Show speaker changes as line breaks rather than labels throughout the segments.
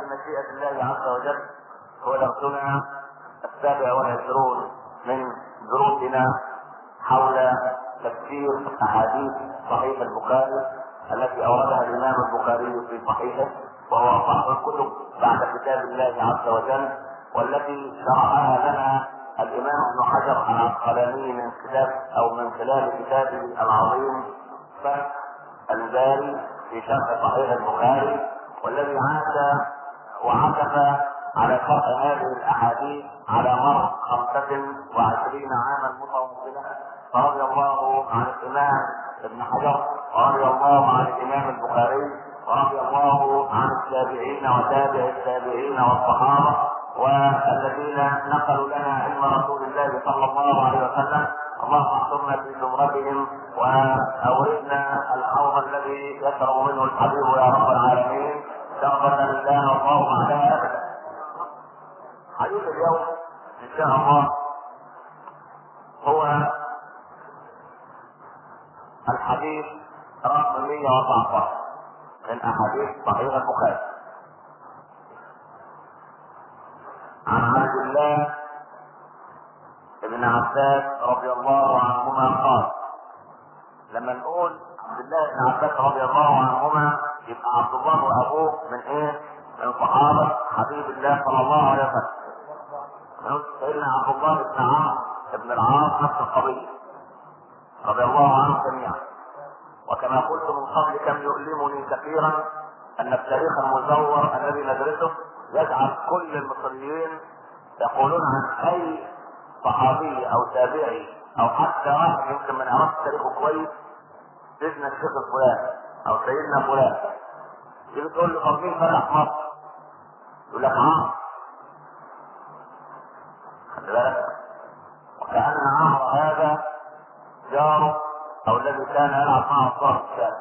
بمشيئة الله عز وجل هو درسنا 27 من دروسنا حول تفسير أحاديث صحيح البخاري التي أوردها الإمام البخاري في صحيحه، وهو أصح الكتب بعد كتاب الله عز وجل، والتي شرحها لنا الإمام ابن حجر العسقلاني من خلال كتابه العظيم فتح الباري في شرح صحيح البخاري، والذي عاش وعكف على شرح هذه الاحاديث على مر 25 عاما متواصله. فرضي الله عن الامام ابن حجر، ورضي الله عن الامام البخاري، ورضي الله عن التابعين وتابع التابعين والصحابه والذين نقلوا لنا علم رسول الله صلى الله عليه وسلم. اللهم احفظنا في زمرتهم واوردنا الحوض الذي يشرب منه الحبيب يا رب العالمين شربة لا نرضاه بعدها ابدا. حديث اليوم ان شاء الله هو الحديث رقم 114 من احاديث صحيح البخاري، عن عبد الله ابن عباس رضي الله عنهما قال. لما نقول عبد الله بن عباس رضي الله عنهما يبقى عبد الله وابوه من ايه؟ من صحابه حبيب الله صلى الله عليه وسلم. سيدنا عبد الله بن عمرو بن العاص نفس القضيه رضي الله عنه جميعا. وكما قلت من قبل كم يؤلمني كثيرا ان التاريخ المزور الذي ندرسه يجعل كل المصريين يقولون عن اي صحابي او تابعي او حتى واحد يمكن من يعرف تاريخه كويس سيدنا الشيخ الفلاني او سيدنا فلان، تيجي تقول له طب مين فتح مصر؟ يقول لك عمرو. خلي بالك، وكأن عمرو هذا جاره او الذي كان يلعب معه الصالح الثاني.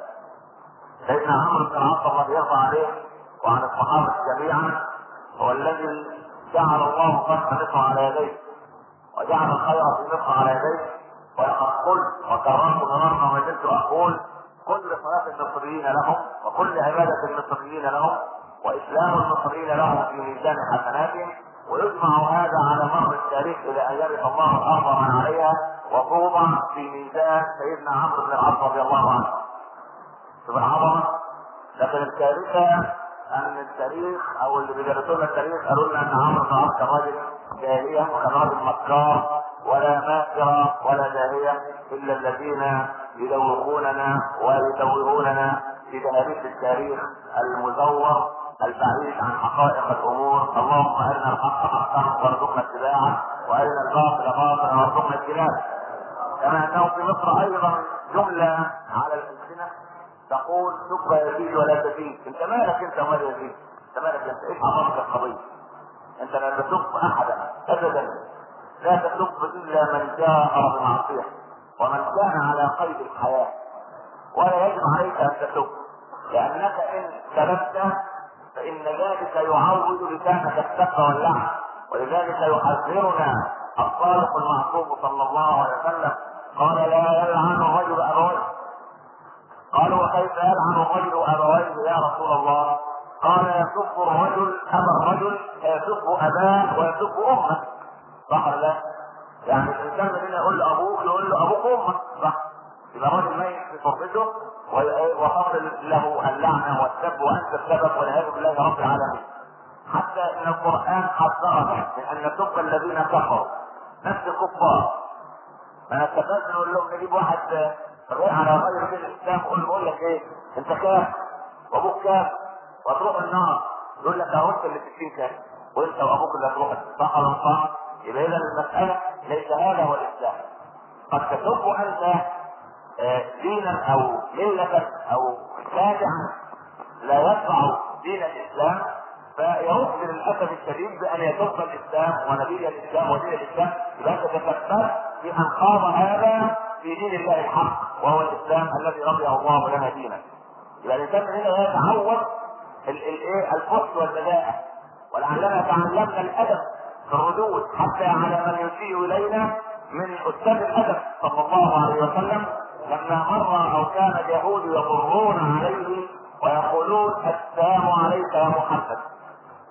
سيدنا عمرو بن العاص الله يرضى عليه وعن الصحابه جميعا هو الذي جعل الله فتح مصر على يديه وجعل الخير في مصر على يديه. ولقد قلت وكررت مرارا ما زلت اقول كل صلاه المصريين لهم وكل عباده المصريين لهم واسلام المصريين لهم في ميزان حسناتهم، ويجمع هذا على مر التاريخ الى ان يرث الله الارض من عليها وتوضع في ميزان سيدنا عمرو بن العاص رضي الله عنه. شوف العظمه. لكن الكارثه ان التاريخ او اللي بيدرسون التاريخ قالوا لنا ان عمرو بن العاص كان راجل جاهليه وكان راجل مكار ولا ماكر ولا داهيه الا الذين يدوخوننا ويدوهوننا في دهاليز التاريخ المزور البعيد عن حقائق الامور. اللهم ارنا الحق حقا وارزقنا اتباعه وارنا الباطل باطلا وارزقنا اجتنابه. كما انه في مصر ايضا جمله على الالسنه تقول سب يزيد ولا تزيد. انت مالك انت ومال يزيد؟ انت مالك انت؟ ايش عطاك القضيه؟ انت لا تسب احدا ابدا، لا تسب الا من جاء بمعصيه ومن كان على قيد الحياه، ولا يجب عليك ان تسب، لانك ان سببت فان ذلك يعود لسانك السب واللعن. ولذلك يحذرنا الصادق المعصوم صلى الله عليه وسلم قال لا يلعن الرجل ابويه. قالوا وكيف يلعن الرجل ابويه يا رسول الله؟ قال يسب الرجل ابا الرجل فيسب اباه ويسب امه. صح ولا لا؟ يعني الانسان مننا يقول له ابوك يقول له ابوك امك، صح؟ يبقى الراجل ميت في تربته وحصل له اللعنه والسب وانت السبب والعياذ بالله رب العالمين. حتى ان القران حذرنا من ان نسب الذين كفروا نفس الكفار. ما نستفاد نقول لهم نجيب واحد على غير دين الاسلام ونقول لك ايه؟ انت كافر وابوك كافر وتروح النار. يقول لك اهو انت اللي 60 كافر وانت وابوك اللي هتروح. صح ولا صح؟ يبقى اذا المساله ليس هذا هو الاسلام. قد تسب انت دينا او مله او تابعا لا يتبع دين الاسلام، فيرد للاسف الشديد بان يسب الاسلام ونبي الاسلام ودين الاسلام. يبقى انت تفكر في ان خاض هذا في دين الله الحق وهو الاسلام الذي رضيه الله لنا دينا. يبقى الانسان هنا يتعود الفحش والبذاءه، ولعلنا تعلمنا الادب في الردود حتى على من يسيء الينا من استاذ الادب صلى الله عليه وسلم لما مر او كان اليهود يمرون عليه ويقولون السلام عليك يا محمد.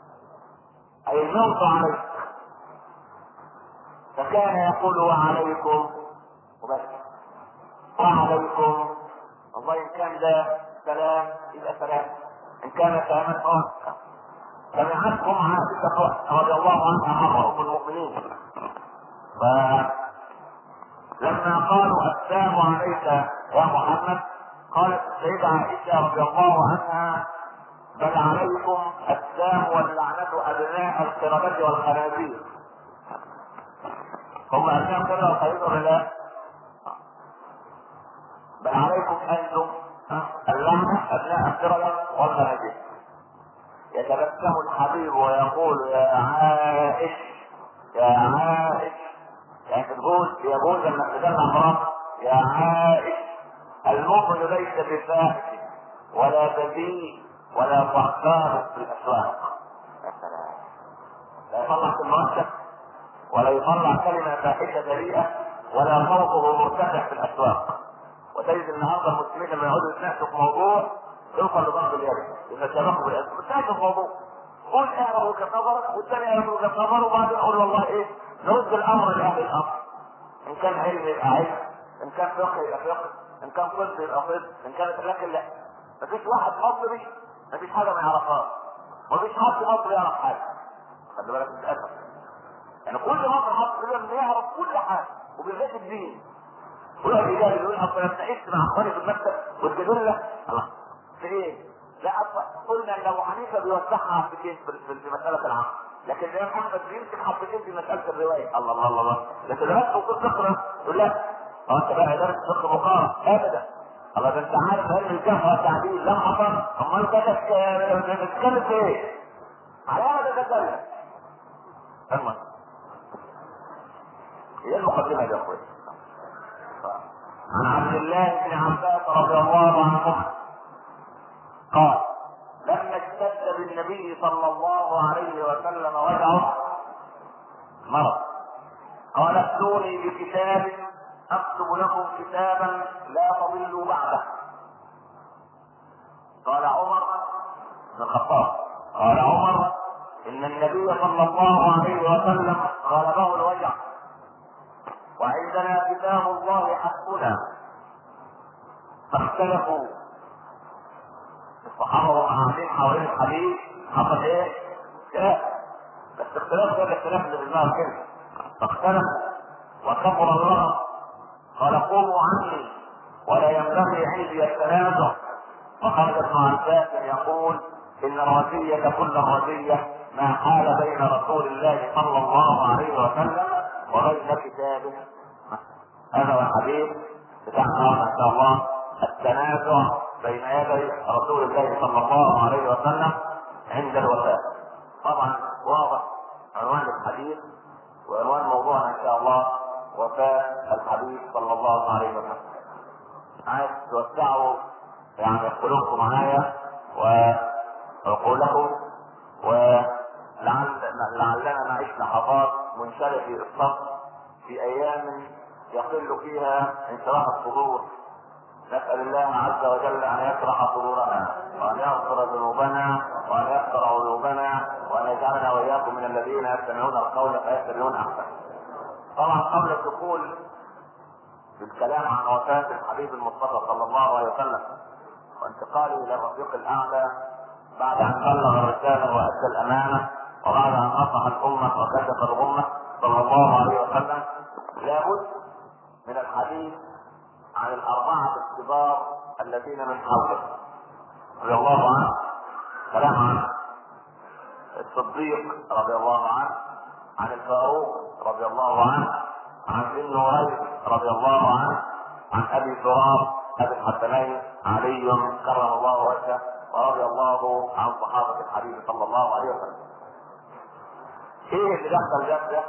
اي الموت عليك. فكان يقول وعليكم وبس، وعليكم. والله ان كان ده سلام يبقى سلام، ان كان سلاما سمعتكم عائشة رضي الله عنها ام المؤمنين، فلما قالوا السلام عليك يا محمد قالت السيدة عائشة رضي الله عنها بل عليكم السلام واللعنة ابناء القردة والخنازير. هم ابناء القردة والخنازير ولا لا؟ بل عليكم انتم اللعنة ابناء القردة والخنازير. يتبسم الحبيب ويقول يا عائش يا عائش، يعني يجوز انك تدلع مراتك يا عائش. المؤمن ليس بفاحش ولا بذيء ولا فخار في الاسواق. يا سلام، لا يطلع في المرتب ولا يطلع كلمه فاحشه بريئه ولا صوته مرتفع في الاسواق. وتجد النهارده المسلمين لما يقعدوا يتناقشوا في موضوع يوصل لضرب اليد، يتشابهوا بالاسم، بتناقشوا في موضوع قول اعرف وجهه نظرك والثاني يعرف وجهه نظره، وبعدين نقول والله ايه، نرد الامر لاهل الامر. ان كان علم يبقى علم، ان كان فقه يبقى فقه، ان كان طب يبقى طب، ان كانت لكن لا. مفيش واحد مصري مفيش حاجه ما يعرفهاش، مفيش حد مصري يعرف حاجه. خلي بالك من الاسف، يعني كل مصر حد يعرف كل حاجه وبالذات الدين. ويقعد يجادل يقول اصل انا اتناقشت مع اخواني في المكتب والجدله الله في ايه؟ لا اصلا قلنا ان ابو حنيفه بيوسعها حبتين في مساله العقل، لكن الامام احمد بيمسك حبتين في مساله الروايه. الله الله الله، لكن لما تقول تقرا يقول لا انت بقى درس فقه مقارن ابدا. الله ده انت عارف علم الجمع والتعديل لم حصل، امال انت بتتكلم في ايه؟ على هذا تتكلم. المهم هي المقدمه يا اخوي. عن عبد الله بن عباس رضي الله عنهما قال لما اشتد بالنبي صلى الله عليه وسلم وجعه مرض قال ائتوني بكتاب اكتب لكم كتابا لا تضلوا بعده. قال عمر بن الخطاب قال عمر ان النبي صلى الله عليه وسلم غلبه الوجع وعندنا كتاب الله حسبنا. فاختلفوا الصحابه قاعدين حوالين الحديث، حصل ايه؟ خلاف، بس اختلاف غير الاختلاف اللي بالنار كده. فاختلفوا وكبر الرغب قال قوموا عني ولا ينبغي عندي التنازع. وخرج ابن عباس يقول ان الرزية كل الرزية ما حال بين رسول الله صلى الله عليه وسلم وبين كتابه. هذا هو الحديث بتاعنا ان شاء الله، التنازع بين يدي رسول الله صلى الله عليه وسلم عند الوفاة. طبعا واضح عنوان الحديث وعنوان موضوعنا ان شاء الله وفاة الحبيب صلى الله عليه وسلم. عايز توسعوا يعني قلوبكم معايا وعقولكم، ولعلنا نعيش لحظات منشرح الصبر في ايام يقل فيها انشراح الصدور. نسأل الله عز وجل ان يشرح صدورنا وان يغفر ذنوبنا وان يغفر عيوبنا وان يجعلنا واياكم من الذين يستمعون القول فيتبعون احسنه. طبعا قبل الدخول بالكلام عن وفاة الحبيب المصطفى صلى الله عليه وسلم وانتقاله الى الرفيق الاعلى بعد ان بلغ الرسالة وادى الامانة وبعد ان نصح الامة وكشف الامة صلى الله عليه وسلم، لابد من الحديث عن الاربعة الكبار الذين من حوله رضي الله عنه. كلام عن الصديق رضي الله عنه، عن الفاروق رضي الله عنه، عن ذي النورين رضي الله عنه، عن ابي تراب ابي الحسنين علي كرم الله وجهه ورضي الله عن صحابه الحبيب صلى الله عليه وسلم. ايه اللي دخل ده؟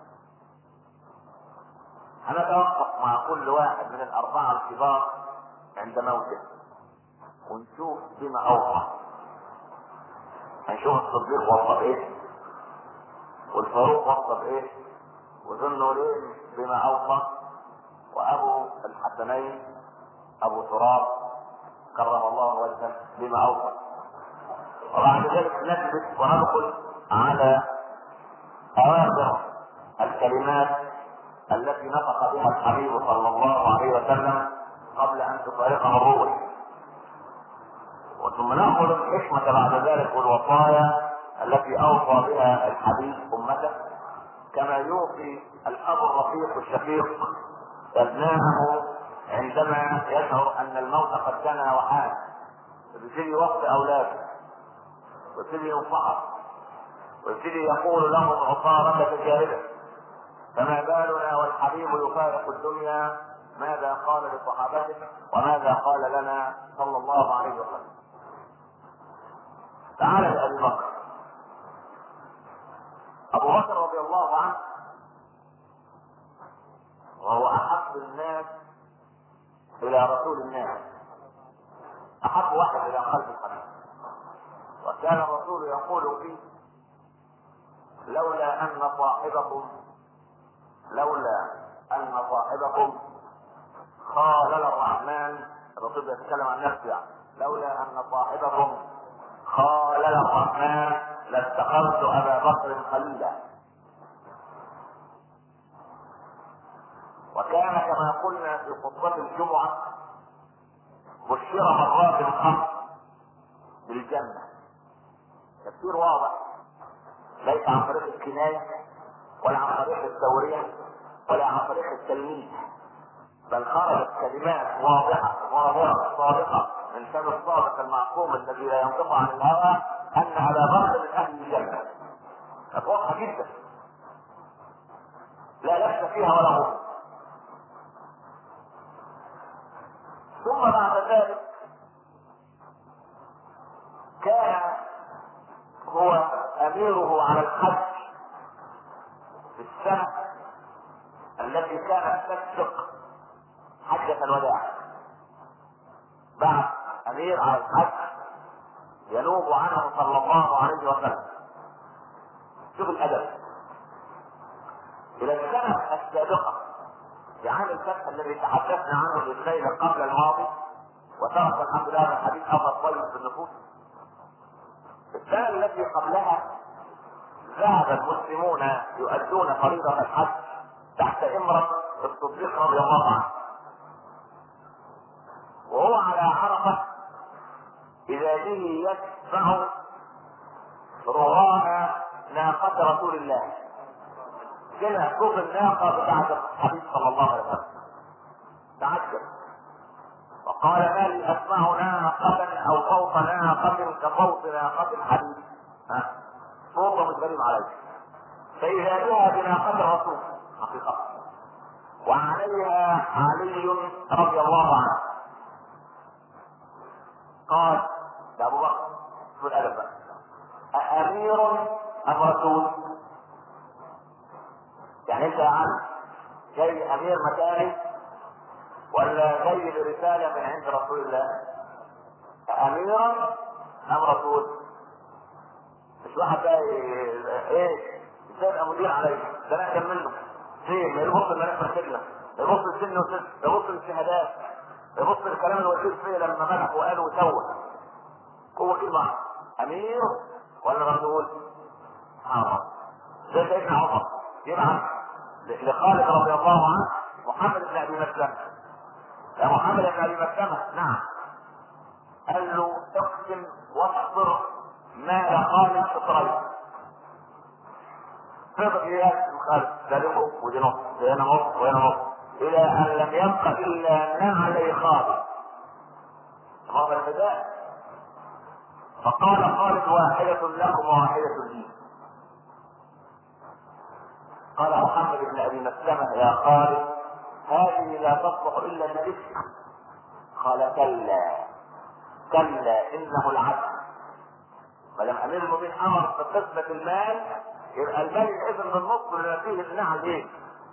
هنتوقف مع كل واحد من الاربعه الكبار عند موته ونشوف بما اوصى. هنشوف الصديق وصف ايه، والفاروق وصف ايه، وذو النورين بما اوصى، وابو الحسنين ابو تراب كرم الله وجهه بما اوصى. وبعد ذلك نثبت وندخل على اواخر الكلمات التي نطق بها الحبيب صلى الله عليه وسلم قبل ان تفارقه الروح، ثم ناخذ الحكمه بعد ذلك والوصايا التي اوصى بها الحبيب امته، كما يوصي الاب الرفيق الشفيق ابناءه عندما يشعر ان الموت قد دنا وحان، يبتدي يوصي اولاده ويبتدي ينصحهم ويبتدي يقول لهم عصارة جاهلة. فما بالنا والحبيب يفارق الدنيا، ماذا قال لصحابته وماذا قال لنا صلى الله عليه وسلم؟ تعالى لأبي بكر. أبو بكر رضي الله عنه وهو أحب الناس إلى رسول الناس، أحب واحد إلى قلب الحبيب، وكان الرسول يقول فيه: لولا أن صاحبكم خالل الرحمن. الرسول يتكلم عن نفسه يعني: لولا أن صاحبكم خالل الرحمن لاتخذت أبا بكر خليلا. وكان كما قلنا في خطبة الجمعة بشر مرات خمس بالجنة، تفسير واضح ليس عن طريق الكناية ولا عن طريق التورية ولا عن طريق التلميذ، بل خرجت كلمات واضحة ظاهرة صادقة من فم الصادق المعصوم الذي لا ينطق عن الهوى أن أبا بكر من أهل الجنة. كانت واضحة جدا لا لبس فيها ولا غرور. ثم بعد ذلك كان هو أميره على الحج في السنة التي كانت تسبق حجة الوداع. بعد أمير على الحج ينوب عنه صلى الله عليه وسلم. شوف الأدب. إلى السنة السابقة في عام الفتح الذي تحدثنا عنه بالليل قبل الماضي، وترك الحمد لله من الحديث أفضل طيب في النفوس. السنة التي قبلها ذهب المسلمون يؤدون فريضة الحج تحت إمرة الصديق رضي الله عنه، وهو على عرفة إذا به يتبع رغام ناقة رسول الله، كده صوت الناقة بتاعت الحبيب صلى الله عليه وسلم. تعجب وقال: ما لي أسمع ناقة أو صوت ناقة كصوت ناقة الحبيب، صوته مش غريب عليه. فإذا بها بناقة الرسول حقيقة، وعليها علي رضي الله عنه. قال يا أبو بكر: شو الأدب بقى؟ أأمير أم رسول؟ يعني أنت يا عم جاي أمير مكاني ولا جاي برسالة من عند رسول الله؟ أأمير أم رسول؟ مش واحد بقى ايه يبقى مدير عليه، ده انا اقدم منه فين؟ ما يبص الملف الخدمه، يبص السن وسن، يبص الشهادات، يبص الكلام الوكيل فيه لما مدح وقال وسوى. هو كلمه امير ولا رسول؟ زي سيدنا عمر يبعث لخالد رضي الله عنه محمد بن ابي مسلمه: يا محمد بن ابي مسلمه. نعم. قال له: اقسم واصبر مال خالد فطرين. فضل يقسم خالد، ده له ودي نص، ده هنا نص وهنا نص، الى ان لم يبق الا نعلي خالد هذا الفداء. فقال خالد: واحدة لكم وواحدة لي. قال محمد بن ابي مسلمة: يا خالد هذه لا تصلح الا لنبيك. قال: كلا انه العدل. فلم امير المؤمنين امر بقسمة المال، يبقى المال ينقسم بالنص لما فيه النعل ايه؟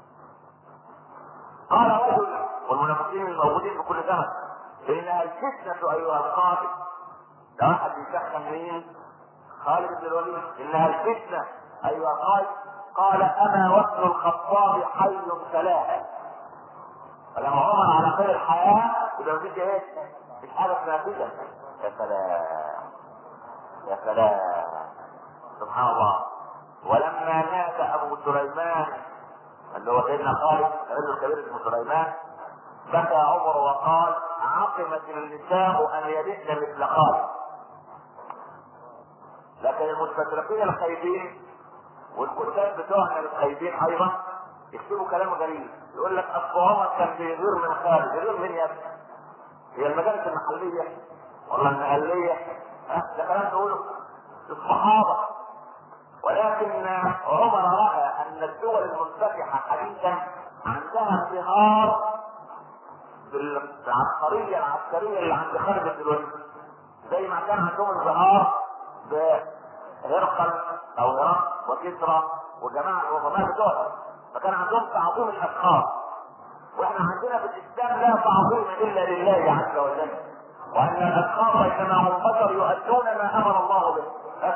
قال رجل، والمنافقين الموجودين في كل زمن: انها الفتنة ايها القائد. ده واحد بيسخن مين؟ خالد بن الوليد. انها الفتنة ايها القائد. قال: انا وابن الخطاب حي سلاح. فلما عمر على خير الحياة يبقى مفيش ايه؟ مش حاجة نافذة. يا سلام يا سلام، سبحان الله. ولما مات هو سيدنا خالد الرجل الكبير اسمه سليمان، بكى عمر وقال عقمت النساء ان يلدن مثل خالد. لكن المستشرقين الخايبين والكتاب بتوعنا الخايبين ايضا يكتبوا كلام غريب، يقول لك اصل عمر كان بيغير من خالد. يغير من يا ابني؟ هي المجالس المحليه ولا المحليه؟ ده كلام تقوله الصحابه. ولكن عمر راى ان الدول المنفتحه حديثا عندها انبهار بالعبقريه العسكريه اللي عند خالد بن الوليد، زي ما كان عندهم انبهار بهرقل او هرقل وكسرى وجماعه الوطناء بتوعهم، فكان عندهم تعظيم الاشخاص. واحنا عندنا في الاسلام لا تعظيم الا لله عز وجل، وان الاشخاص انما هم بشر يؤدون ما امر الله به.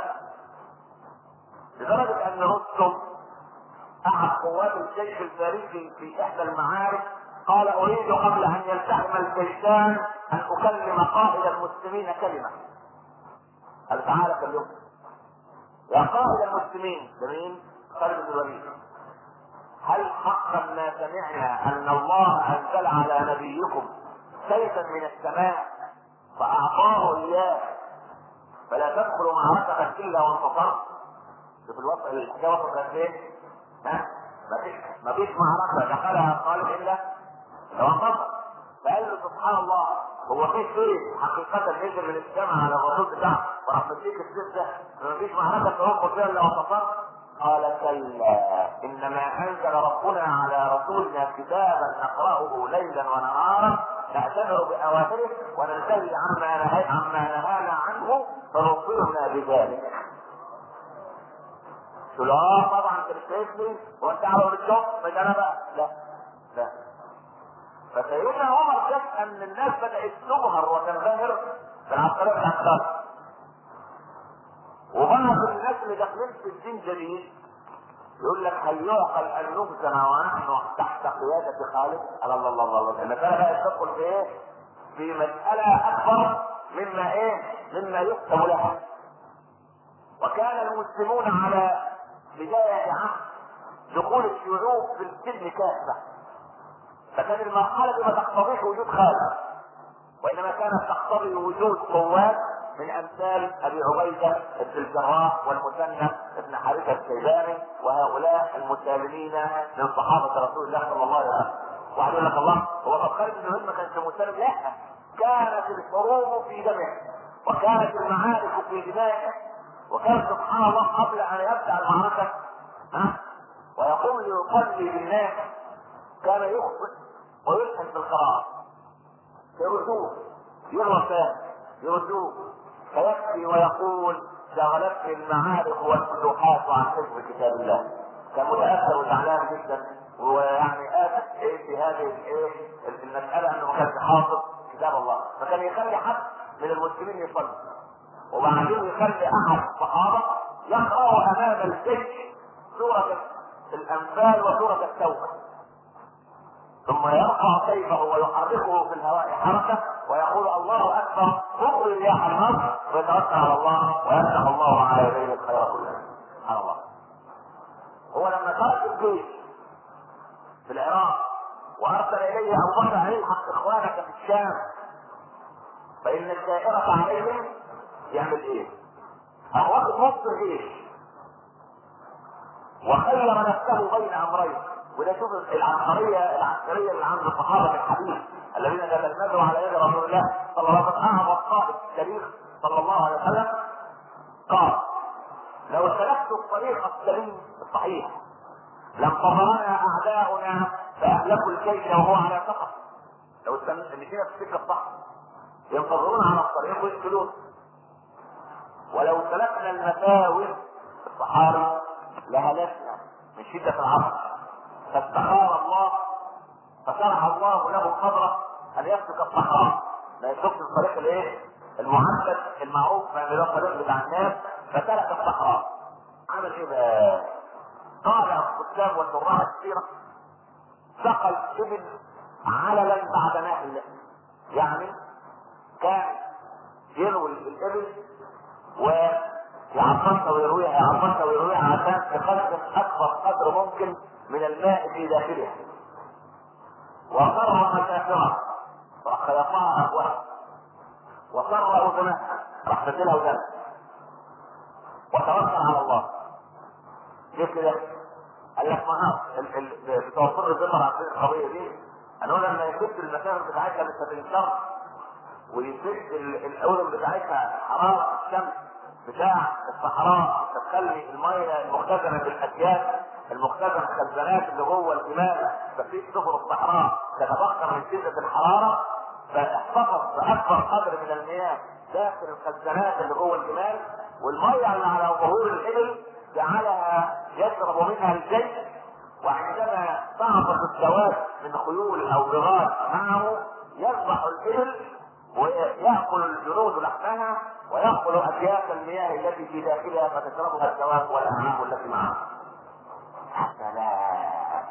لدرجه ان رستم احد قوات الجيش الفارسي في احدى المعارك قال اريد قبل ان يلتحم الجيشان ان اكلم قائد المسلمين كلمه. قال تعالى كلمه يا قائد المسلمين. ده مين؟ خالد بن الوليد. هل حقا ما سمعنا ان الله انزل على نبيكم سيفا من السماء فاعطاه اياه فلا تدخلوا معركه الا وانتصرت؟ شوف الوصف الحكايه وصلت لفين؟ مفيش معركه دخلها خالد الا لو انتصر. فقال له سبحان الله، هو في سيف حقيقه نزل من السماء على الرسول بتاعه وراح مديك السيف ده مفيش معركه تنقض فيها الا وانتصرت؟ قال كلا، انما انزل ربنا على رسولنا كتابا نقراه ليلا ونهارا نأتمر باوامره وننتهي عما نهانا عنه فرسلنا بذلك. لا طبعا انت مش شايفني وانت على الشوط مش انا بقى، لا لا. فسيدنا عمر شاف ان الناس بدات تظهر وتنبهر بالعسكريه الاحداث، وبعض الناس اللي داخلين في الدين جديد يقول لك هل يعقل ان نهزم ونحن تحت قياده خالد؟ الله الله الله الله. المساله بقت تدخل في ايه؟ في مساله اكبر مما ايه؟ مما يكتب لها. وكان المسلمون على بدايه عهد دخول الشيوعيين في السجن كافه، فكان المرحله دي ما تقتضيش وجود خالد، وانما كانت تقتضي وجود قوات من امثال ابي عبيده بن الجراح والمثنى بن حارثه الشيباني وهؤلاء المسالمين من صحابه رسول الله صلى الله عليه وسلم. واحد يقول لك الله هو طب خالد بن الوليد ما كانش مسالم؟ لا، كانت الحروب في دمه وكانت المعارك في دمائه، وكان سبحان الله قبل ان يبدا المعركه ويقوم يصلي بالناس كان يخطئ ويلحن في القراءه، يردوه يغلط يردوه فيكفي ويقول شغلتني المعارك والفتوحات عن حفظ كتاب الله. كان متاثر وزعلان جدا، ويعني اسف في هذه المساله انه ما كانش حافظ كتاب الله، فكان يخلي حد من المسلمين يصلي وبعدين يخلي احد الصحابه يقرا امام الجيش سوره الانفال وسوره التوبه، ثم يرفع سيفه ويحركه في الهواء حركه ويقول الله اكبر فوق رياح النصر ويتوكل على الله ويفتح الله على يديه الخير كله. سبحان الله. هو لما ترك الجيش في العراق وارسل اليه ابو بكر ان يلحق اخوانك في الشام فان الدائره عليهم يعمل ايه؟ هو واخد نص الجيش وخير نفسه بين امرين. وده شوف العسكريه اللي عند الصحابه في الحديث الذين تتلمذوا على يد رسول الله صلى الله عليه وسلم. اعظم قائد في التاريخ صلى الله عليه وسلم قال لو سلكت الطريق السليم الصحيح لانتظرنا اعداؤنا فاهلكوا الكيد وهو على سقط. لو مشينا في السكه الصح ينتظرون على الطريق ويقتلون. ولو سلكنا المساوئ الصحاري لهلكنا من شده العصر، فاستخار الله فشرح الله له صدره ان يسلك الصحراء، ما يسلكش الطريق الايه؟ المعبد المعروف من الطريق بتاع الناس، فسلك الصحراء. عمل ايه بقى؟ قال الكتاب والشراح السيره سقى الابل عللا بعد نهل، يعني كان يروي الابل ويعطشها ويرويها عشان يخزن اكبر اكبر قدر ممكن من الماء في داخلها، وقرر مسافرها وخيطها افواها، وقرر اذنها راح تديلها ودنها، وتوكل على الله. ليه كده؟ قال لك ما في توصل الذكر عن القضيه دي انه لما يسد المسافه بتاعتها مش هتنشر، ويسد الاولم بتاعتها حراره الشمس بتاع الصحراء، تخلي الميه المختزنه بالاكياس المختزنه الخزانات اللي جوه الجمال بقيه سفن الصحراء تتبخر من شده الحراره، فاحتفظ باكبر قدر من المياه داخل الخزانات اللي جوه الجمال، والميه اللي على ظهور الابل جعلها يشرب منها الجيش، وعندما تعطف الزواج من خيول او بغال معه يذبح الابل ويأكل الجنود لحمها ويأكل أكياس المياه التي في داخلها فتشربها الدواب والأنعام التي معها. سلام.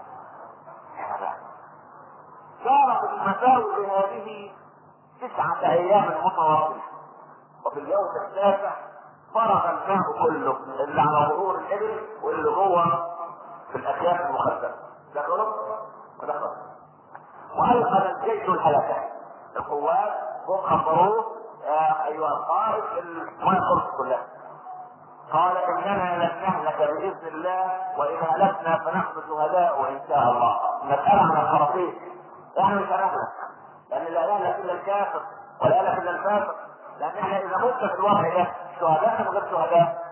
كانت المساوئ هذه 9 أيام متواصلة، وفي اليوم التاسع فرغ الماء كله اللي على ظهور الإبل واللي جوه في الأكياس المخزنة. ده خلص وده خلص. وأيقظ الجيش الهلكة. القوات هم خبروه ايها القائد ما يخلص كلها. قال اننا لن نهلك باذن الله، وان هلكنا فنحن شهداء ان شاء الله. المساله على الطرفين، احنا مش هنهلك لان لا يهلك الا الكافر ولا يهلك الا الفاسق، لان احنا اذا مت في الوضع ده شهداء من غير شهداء.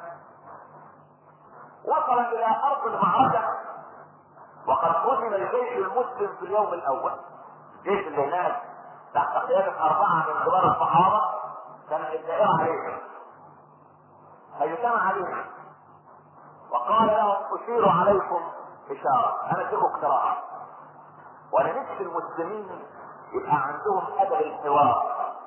وصل الى ارض المعركه وقد هزم الجيش المسلم في اليوم الاول. الجيش اللي هناك تحت قيادة 4 من كبار الصحابة كان الدائرة عليهم، فيجتمع عليهم وقال لهم أشير عليكم إشارة، أنا اديكم اقتراح، وأنا نفسي المسلمين يبقى عندهم أدب الحوار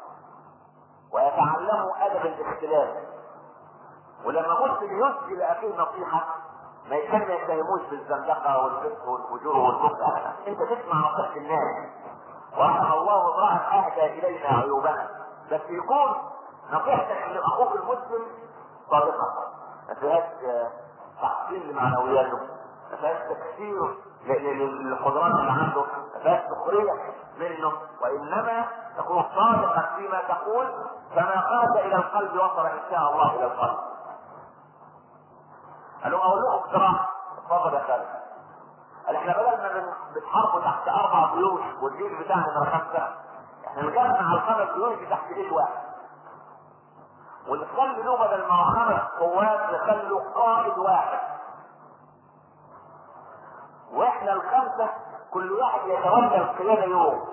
ويتعلموا أدب الاختلاف، ولما مسلم يسجي لأخيه نصيحة ما يتهموش بالزندقة والفسق والفجور والكفر. أنت تسمع نصيحة الناس، ورحم الله امرأة اهدى الينا عيوبنا، بس يكون نصيحتك لاخوك المسلم صادقة، ما فيهاش تحصيل لمعنوياته، ما فيهاش تكسير للقدرات اللي عنده، ما فيهاش سخرية منه، وانما تكون صادقا فيما تقول، فما خرج الى القلب وصل ان شاء الله الى القلب. قالوا اقول لكم اقتراح، اتفضل يا خالد. قال احنا بدل ما بنحاربوا تحت 4 جيوش والجيش بتاعنا نمرة 5، احنا نجمع ال5 جيوش تحت جيش واحد، ونخلي له بدل ما هو 5 قوات نخلي قائد واحد، واحنا ال5 كل واحد يتولى القيادة يوم.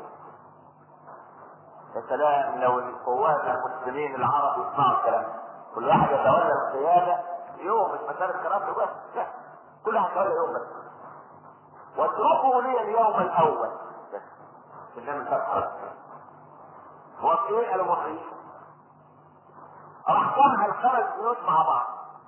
يا سلام لو القوات المسلمين العرب يسمعوا الكلام، كل واحد يتولى القيادة يوم، مش مسألة كراسي بس، لا كل واحد يتولى يوم بس. واتركوا لي اليوم الاول بس في اليوم الفتح. وفيه المصريين راح جمع ال5 جيوش مع بعض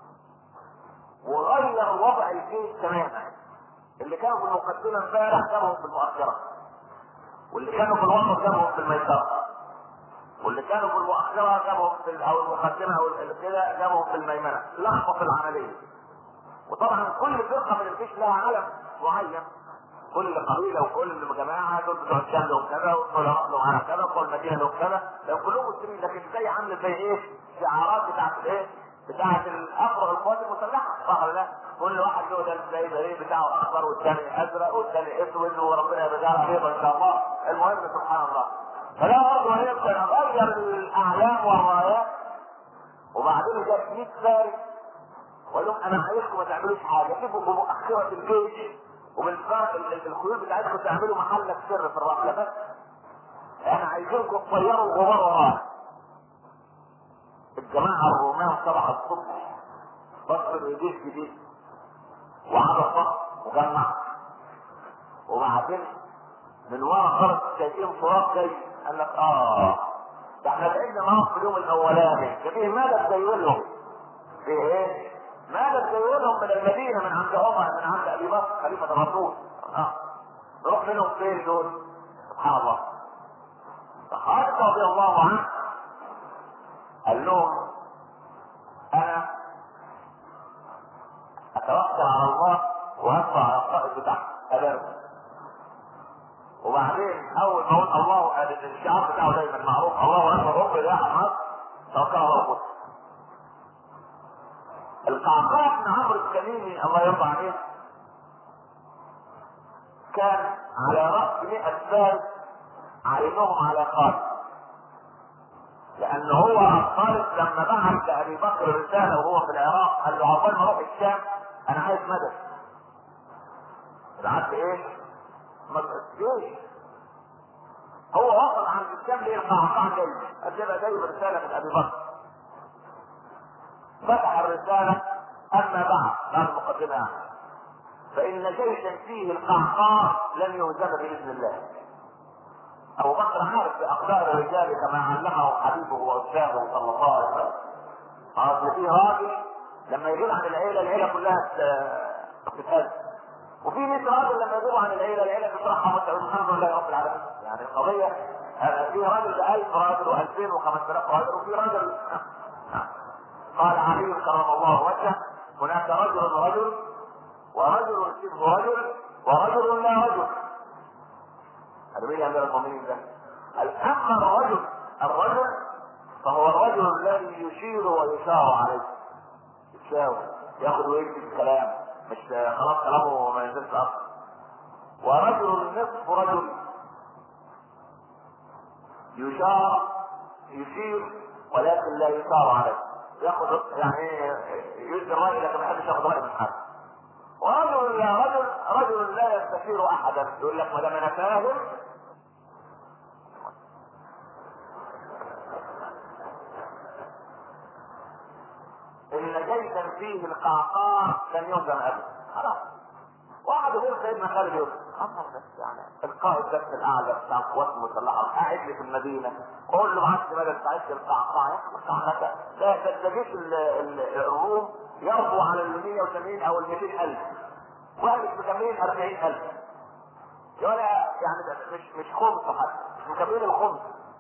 وغير وضع الجيش تماما. اللي كانوا في المقدمه امبارح جابهم في المؤخره، واللي كانوا في الوسط جابهم في الميسره، واللي كانوا في المؤخره جابهم في او المقدمه او كده جابهم في الميمنه. لخبط العمليه. وطبعا كل فرقه من الجيش لها علم معين، كل قبيله وكل جماعه دول بتوع الشام لهم كذا ودول معانا كذا ودول المدينه لهم كذا، لو كلهم مسلمين، لكن زي عامله زي ايه؟ شعارات بتاعت الايه؟ بتاعت الافرع القوات المسلحه، صح ولا لا؟ كل واحد له ده زي البريد بتاعه اخضر والثاني ازرق والثاني اسود وربنا يجعلها بيضا ان شاء الله. المهم سبحان الله. فلا برضه هيبقى نغير الاعلام والرايات، وبعدين جاب 100 فارس وقال لهم انا عايزكم ما تعملوش حاجه، سيبوا بمؤخره الجيش الخيول بتاعتكم تعملوا محلك سر في الرحله بس، احنا عايزينكم تطيروا الغبار ورانا. الجماعه الرومان صبح الصبح بصوا جيش جديد وعدد ضخم مجمع، وبعدين من ورا خالص شايفين تراب جاي، قال لك ده احنا بعدنا معاهم في اليوم الاولاني، جميل ماذا تزينهم؟ في ايه؟ ماذا تزينهم من المدينه من عند عمر من عند ابي بكر خليفه الرسول؟ نروح منهم فين دول؟ سبحان الله. فخالد رضي الله عنه قال لهم انا اتوكل على الله وهدفع على القائد بتاعه أدرس. وبعدين اول ما اقول الله، الشعار بتاعه دايما معروف، الله اكبر رب يا حماد توكل على الله. القعقاع بن عمرو التميمي الله يرضى عليه كان على راس 100 فارس عينهم على خالد، لان هو خالد لما بعت لابي بكر رساله وهو في العراق قال له عقبال ما اروح الشام انا عايز مدد. بعت ايه؟ مدد. هو وصل عند الشام ليه؟ القعقاع جاي قد جاي برساله من ابي بكر. فتح الرساله: اما بعد المقدمه يعني، فان جيشا فيه القعقاع لن يهزم باذن الله. ابو بكر عارف باقدار الرجال كما علمه حبيبه واستاذه صلى الله عليه وسلم. اصل فيه راجل لما يغيب عن العيله كلها تتهز، وفي 100 راجل لما يغيبوا عن العيله بتروح الحمد لله رب العالمين. يعني القضيه في راجل ب 1000 راجل و2000 و5000 راجل، وفي راجل قال علي كرم الله وجهه: هناك رجل ورجل شبه رجل ورجل لا رجل. هذا مين امير المؤمنين ده؟ اما الرجل فهو الرجل الذي يشير ويشار عليه، يشاور ياخذ ويكتب الكلام، مش خلاص كلامه ما ينزلش اصلا. ورجل نصف رجل يشير ولكن لا يشار عليه، ياخذ يعني يدي الراي لكن ما حدش ياخذ راي من حد. رجل لا يستشير احدا، يقول لك ما دام انا فاهم ان جيشا فيه القعقاع لن يهزم ابدا. خلاص واحد يقول سيدنا خالد يقول يعني القائد بس الاعلى بتاع القوات المسلحه قاعد لي في المدينه قول له معاك مدى ساعدت القعقاع ده جيش الروم يرضوا على ال 180 او ال 200,000 واحد مش مكملين 40,000. يعني مش خمس حتى، مش مكملين الخمس.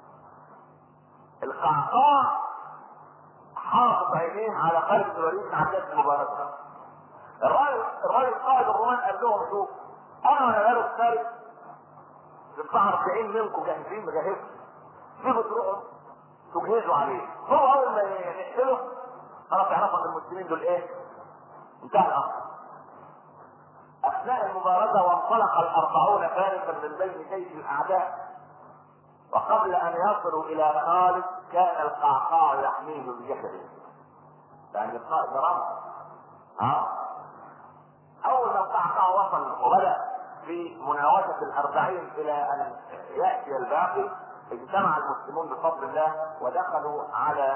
القعقاع حاطط عينيه على خالد بن الوليد بن عبد الله المبارك. الراجل قائد الرومان قال لهم: شوف انا غير الثالث يطلع 40 منكم جاهزين مجهزين، تيجوا تروحوا تجهزوا عليه. هو اول ما يقتله خلاص يعرفوا ان المسلمين دول ايه؟ انتهى الامر. اثناء المبارزه وانطلق 40 فارسا من بين جيش الاعداء، وقبل ان يصلوا الى خالد كان القعقاع يحميه بجسده، يعني القائد رمى. اول ما القعقاع وصل وبدا في مناوشة 40 الى ان ياتي الباقي، اجتمع المسلمون بفضل الله ودخلوا على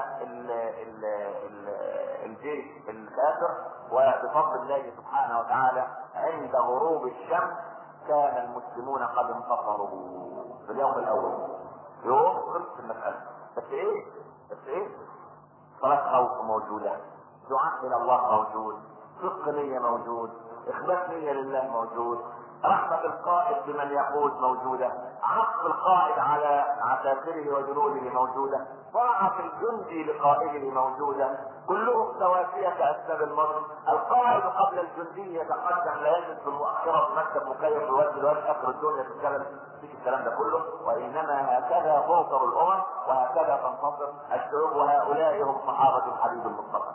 الجيش الكافر، وبفضل الله سبحانه وتعالى عند غروب الشمس كان المسلمون قد انتصروا في اليوم الاول. يوم خلص المسألة. بس ايه؟ صلاة خوف موجودة، دعاء الى الله موجود، صدق نية موجود، اخلاص نية لله موجود، رحمة القائد بمن يقود موجودة، عطف القائد على عساكره وجنوده موجودة، طاعة الجندي لقائده موجودة، كلهم توافية كأسباب المرض. القائد قبل الجندي يتقدم لا يجلس في المؤخرة في مكتب مكيف يودي الواد اخر الدنيا تشتغل فيك الكلام ده كله، وانما هكذا تنصر الامم وهكذا تنتصر الشعوب، وهؤلاء هم صحابة الحبيب المصطفى.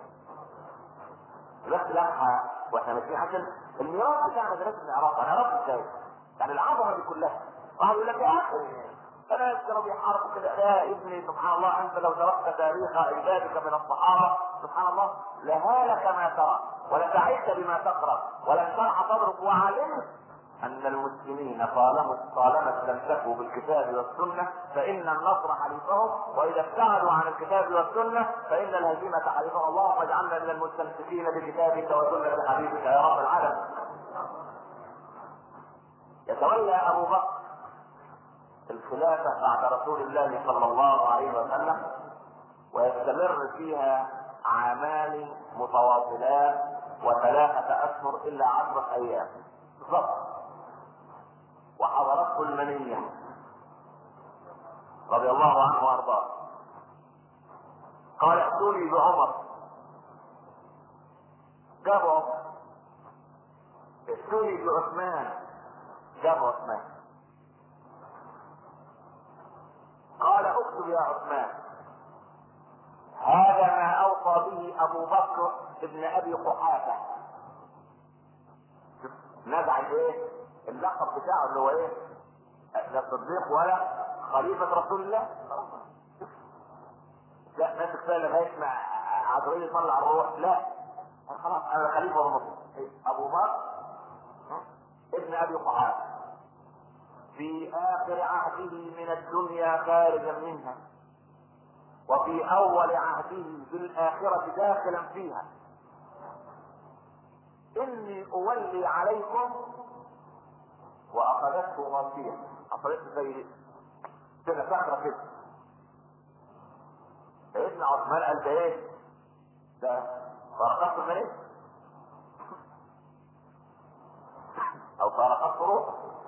بس لمحة واحنا ماشيين عشان الميراث بتاعنا ده لازم نعرفه ازاي؟ يعني العظمه دي كلها. واحد يقول لك يا اخي انا كانوا بيحاربوا كده، يا ابني سبحان الله انت لو درست تاريخ اجدادك من الصحابه سبحان الله لهالك ما ترى ولسعيت بما تقرا ولانشرح صدرك، وعلمت ان المسلمين طالما استمسكوا بالكتاب والسنه فان النصر حليفهم، واذا ابتعدوا عن الكتاب والسنه فان الهزيمه حليفهم. اللهم اجعلنا من المستمسكين بكتابك وسنه حبيبك يا رب العالمين. يتولى ابو بكر الخلافه بعد رسول الله صلى الله عليه وسلم، ويستمر فيها عامان متواصلات و3 أشهر الا 10 ايام بالضبط. وحضرته المنية رضي الله عنه وارضاه، قال ائتوني بعمر. جابوا عمر ائتوني بعثمان. جاب عثمان. قال اكتب يا عثمان: هذا ما اوصى به ابو بكر ابن ابي قحافه. نزع ايه؟ اللقب بتاعه اللي هو ايه؟ لا صديق ولا خليفه رسول الله. لا ماسك فيها لغايه ما عزرائيل يطلع الروح. لا خلاص انا خليفه ونص. ابو بكر ابن ابي قحافه في اخر عهده من الدنيا خارجا منها، وفي اول عهده في الاخره داخلا فيها. اني اولي عليكم. واخذته غاشيه، اخذته زي كده فاكره كده. سيدنا عثمان قال ده ايه؟ ده فرقات الملك او فرقات روح.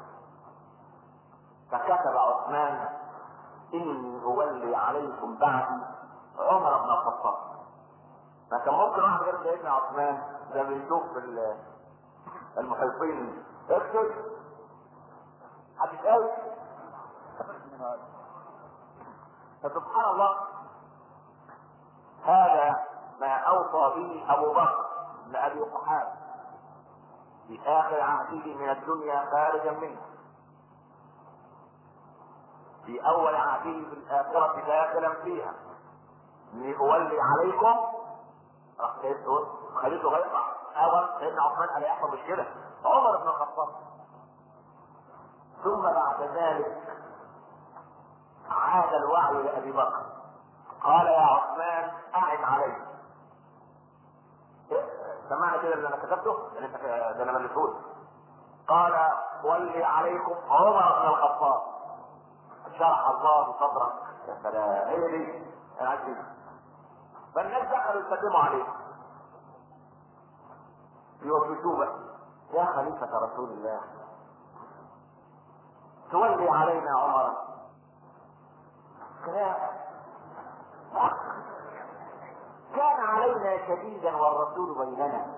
فكتب عثمان: اني اولي عليكم بعدي عمر بن الخطاب. ما كان ممكن واحد غير سيدنا عثمان زي ما بنشوف في المحيطين اكتب هتتقاوي. فسبحان الله، هذا ما اوصى به ابو بكر بن ابي قحافه في اخر عهده من الدنيا خارجا منها، في اول عهده في الاخره داخلا فيها. اني اولي عليكم. راح خليته غير اول سيدنا عثمان قال يحصل مش كده، عمر بن الخطاب. ثم بعد ذلك عاد الوعي لابي بكر. قال: يا عثمان اعد علي. سمعنا كده اللي انا كتبته؟ ده انا ملفوت. قال: ولي عليكم عمر بن الخطاب. شرح الله صدرك. يا سلام، هي دي العزيز. فالناس دخلوا يسلموا عليه يوفدوه بقى: يا خليفة رسول الله تولي علينا عمر. كان علينا شديدا والرسول بيننا،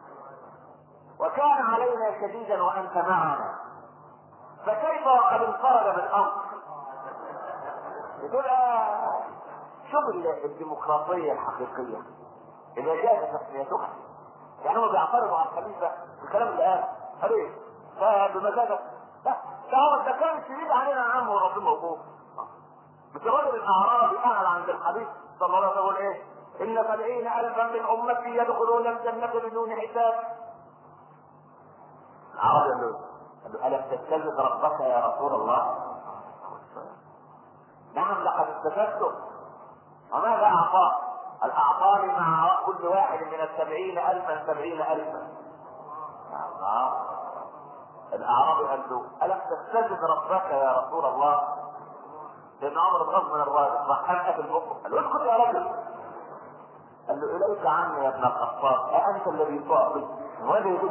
وكان علينا شديدا وانت معنا، فكيف وقد انفرد بالامر؟ يقول شوف الديمقراطيه الحقيقيه اللي جاءت تسميتها. يعني هم بيعترضوا على الخليفه بالكلام اللي قاله حبيبي فبمزاجك. ده كان شديد علينا يا عم وربنا موجود. مش الراجل الاعرابي قاعد عند الحبيب صلى الله عليه وسلم يقول ايه؟ ان 70,000 من امتي يدخلون الجنه بدون حساب. العربي قال له: الم تستجد ربك يا رسول الله؟ نعم لقد استفدت. وماذا اعطاه؟ الاعطاني مع كل واحد من 70,000 70,000. الاعرابي قال له: الم تستجد ربك يا رسول الله؟ لان عمر بن من الراجل راح قال البكر قال له: اسكت يا رجل. قال له: اليك عني يا ابن الخطاب، أأنت الذي تعطي وهذا يجب.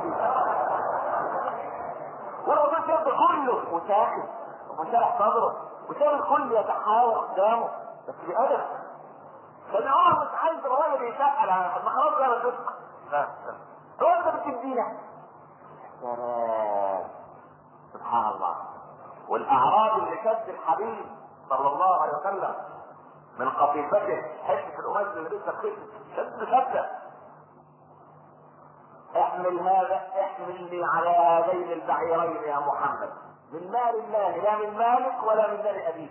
والرسول يرضى كله وساكت ومنشرح صدره وساب الكل يتحاور قدامه بس بأدب. لأن عمر مش عايز الراجل يسأل ما خلاص ده صدق. هو انت بتدينا. سبحان الله. والاعرابي اللي شد الحبيب صلى الله عليه وسلم من قطيفته حته القماش اللي لسه شد احمل هذا، احملني على هذين البعيرين يا محمد، من مال الله لا من مالك ولا من مال ابيك.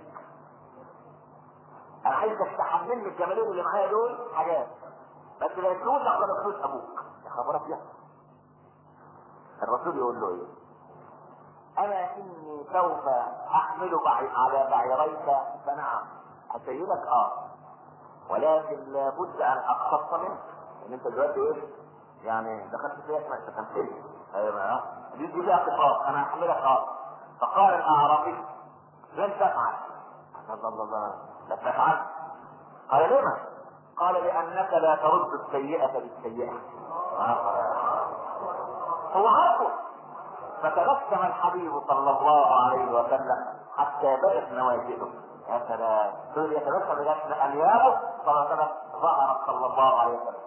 انا عايزك تحملني الجمالين اللي معايا دول حاجات بس لا يفلوس على فلوس ابوك. يا خبر ابيض. الرسول يقول له ايه؟ انا اني سوف احمل على بعيريك. فنعم اسيدك ولكن لابد ان اقتص منك. ان انت دلوقتي ايه يعني دخلت فيها ما تفهمش. ايوه دي فيها قصاص انا هحملك. فقال الاعرابي: لن تفعل. الله لا تفعل. قال: لما؟ قال: لانك لا ترد السيئه بالسيئه. هو عارفه. فتبسم الحبيب صلى الله عليه وسلم حتى بدت نواجذه. يا سلام. يتبسم لجنة انيابه صلى الله عليه وسلم ظهرت صلى الله عليه وسلم.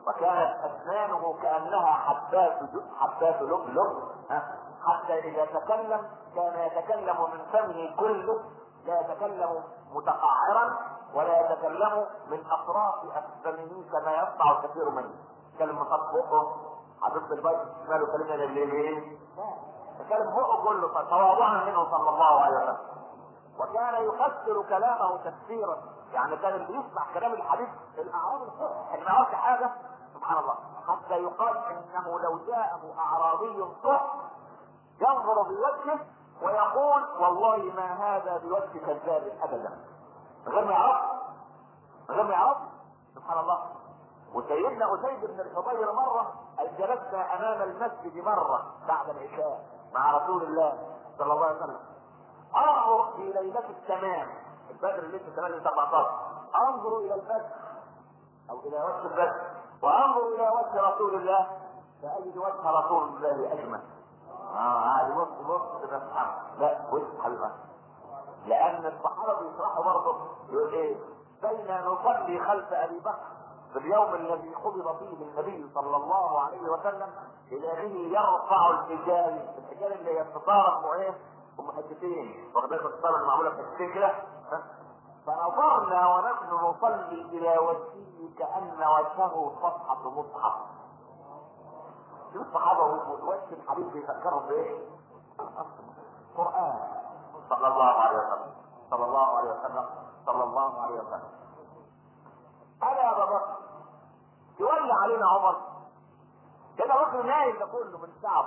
وكانت اسنانه كانها حبات لؤلؤ، حتى اذا تكلم كان يتكلم من فمه كله، لا يتكلم متقعرا ولا يتكلم من اطراف افمه كما يصنع الكثير منه. يتكلم من خطه حبيبه البيت شماله كلمه لليمين، يتكلم فوقه كله تواضعا منه صلى الله عليه وسلم. وكان يفسر كلامه تفسيرا، يعني كان اللي يسمع كلام الحبيب الاعرابي ما يعرفش حاجه سبحان الله، حتى يقال انه لو جاءه اعرابي صح ينظر في وجهه ويقول والله ما هذا بوجه كذاب ابدا، من غير ما يعرف، من غير ما يعرف سبحان الله. وسيدنا اسيد بن الحضير مره جلسنا امام المسجد مره بعد العشاء مع رسول الله صلى الله عليه وسلم، انظر في ليله التمام، البدر ليله التمام 17، انظر الى البدر او الى وجه البدر وانظر الى وجه رسول الله فاجد وجه رسول الله اجمل. هذه بص كده لا وجه حبيبه، لان الصحابه بيشرحوا برضه يقول ايه؟ بين نصلي خلف ابي بكر في اليوم الذي قبض فيه النبي صلى الله عليه وسلم الى به يرفع الحجاب اللي هي الستاره وايه؟ ومحدثين واخد بالك الستاره اللي معموله بحدثين كده، فنظرنا ونحن نصلي الى وجهه كان وجهه صفحه مصحف. شوف الصحابه ووجه الحبيب بيفكرهم بايه؟ القران صلى الله عليه وسلم صلى الله عليه وسلم صلى الله عليه وسلم. انا يا ابا بكر يولي علينا عمر كده بكر نايم ده كله من تعب،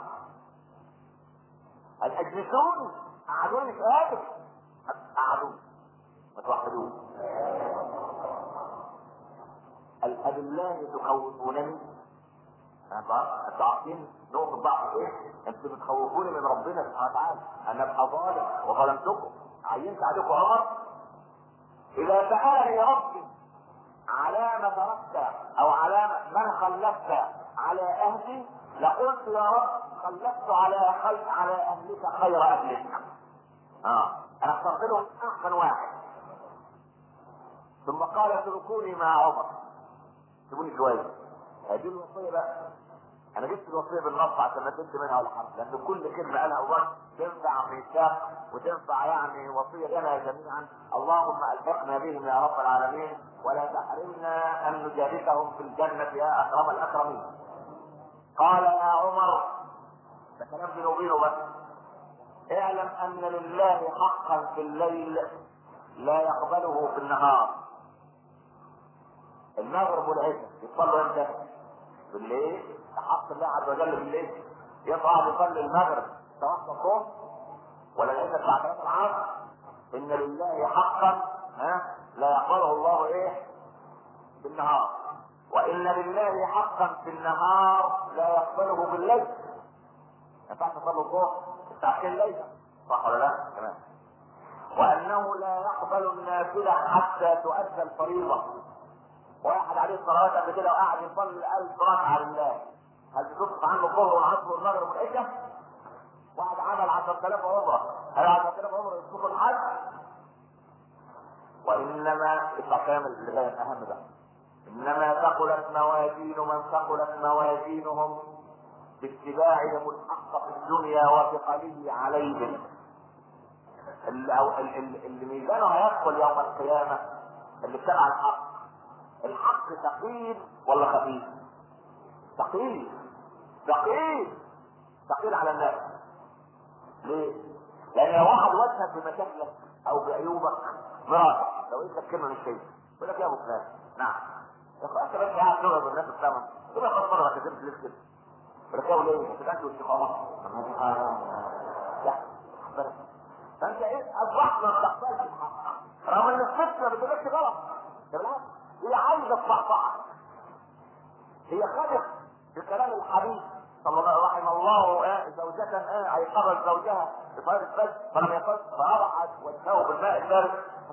الاجلسون قعدوني في هاتف قعدوا ما توحدوه، الأدلة تخوفونني، انتوا عارفين نقطة ضعف ايه؟ انتوا بتخوفوني من ربنا سبحانه وتعالى انا ابقى ظالم وظلمتكم، عينت عليكم عمر. اذا سألني ربي على ما تركت او على من خلفت على اهلي لقلت يا رب خلفت على اهلك خير اهلك. انا اخترت لهم احسن واحد. ثم قال اتركوني مع عمر، سيبوني شويه. هذه الوصيه بقى انا جبت الوصيه بالنص عشان ما تنسى منها ولا حاجه، لان كل كلمه قالها ابو بكر تنفع ميثاق وتنفع يعني وصيه لنا جميعا. اللهم الحقنا بهم يا رب العالمين ولا تحرمنا ان نجالسهم في الجنه يا اكرم الاكرمين. قال يا عمر، ده كلام بينه وبينه بس، اعلم ان لله حقا في الليل لا يقبله في النهار. المغرب والعشاء يصلوا امتى؟ بالليل. حق الله عز وجل بالليل يقعد يصلي المغرب توسط الصبح ولا العشاء الساعه 3 العصر. ان لله حقا لا يقبله الله ايه؟ بالنهار. وان لله حقا في النهار لا يقبله بالليل. ما ينفعش تصلي الظهر الساعه 2 الليل، صح ولا لا؟ تمام. وانه لا يقبل النافله حتى تؤدى الفريضه. واحد عليه الصلوات قبل كده وقاعد يصلي 1000 ركعه لله، هل بتصف عنه الظهر والعصر والمغرب والعشاء؟ واحد عمل 10,000 عمره، هل 10,000 عمره يصف الحج؟ وانما يطلع كلام اللي جاي الاهم بقى، انما ثقلت موازين من ثقلت موازينهم باتباعهم الحق في الدنيا وثقله عليهم. اللي ميزانه هيدخل يوم القيامه اللي اتبع الحق. الحق ثقيل ولا خفيف؟ ثقيل ثقيل ثقيل على الناس. ليه؟ لان لو واحد وجهك بمشاكلك او بعيوبك مراتك لو انت كلمه من شيء يقول لك يا ابو فلان نعم يا اخي انت بس قاعد تقعد بالناس الثمن تقول يا اخي مره كذبت ليه كده؟ ركاو ليه؟ انت قاعد والشيخ عمر فانت ايه اصبحت ما تقبلش الحق رغم ان الست ما بتقولكش غلط، بالعكس هي عايزه تصحصح. هي خدت بكلام الحبيب صلى الله رحم الله زوجة ايقظت زوجها بطريقه الفجر فلم يقظ فرفعت وجهه بالماء البارد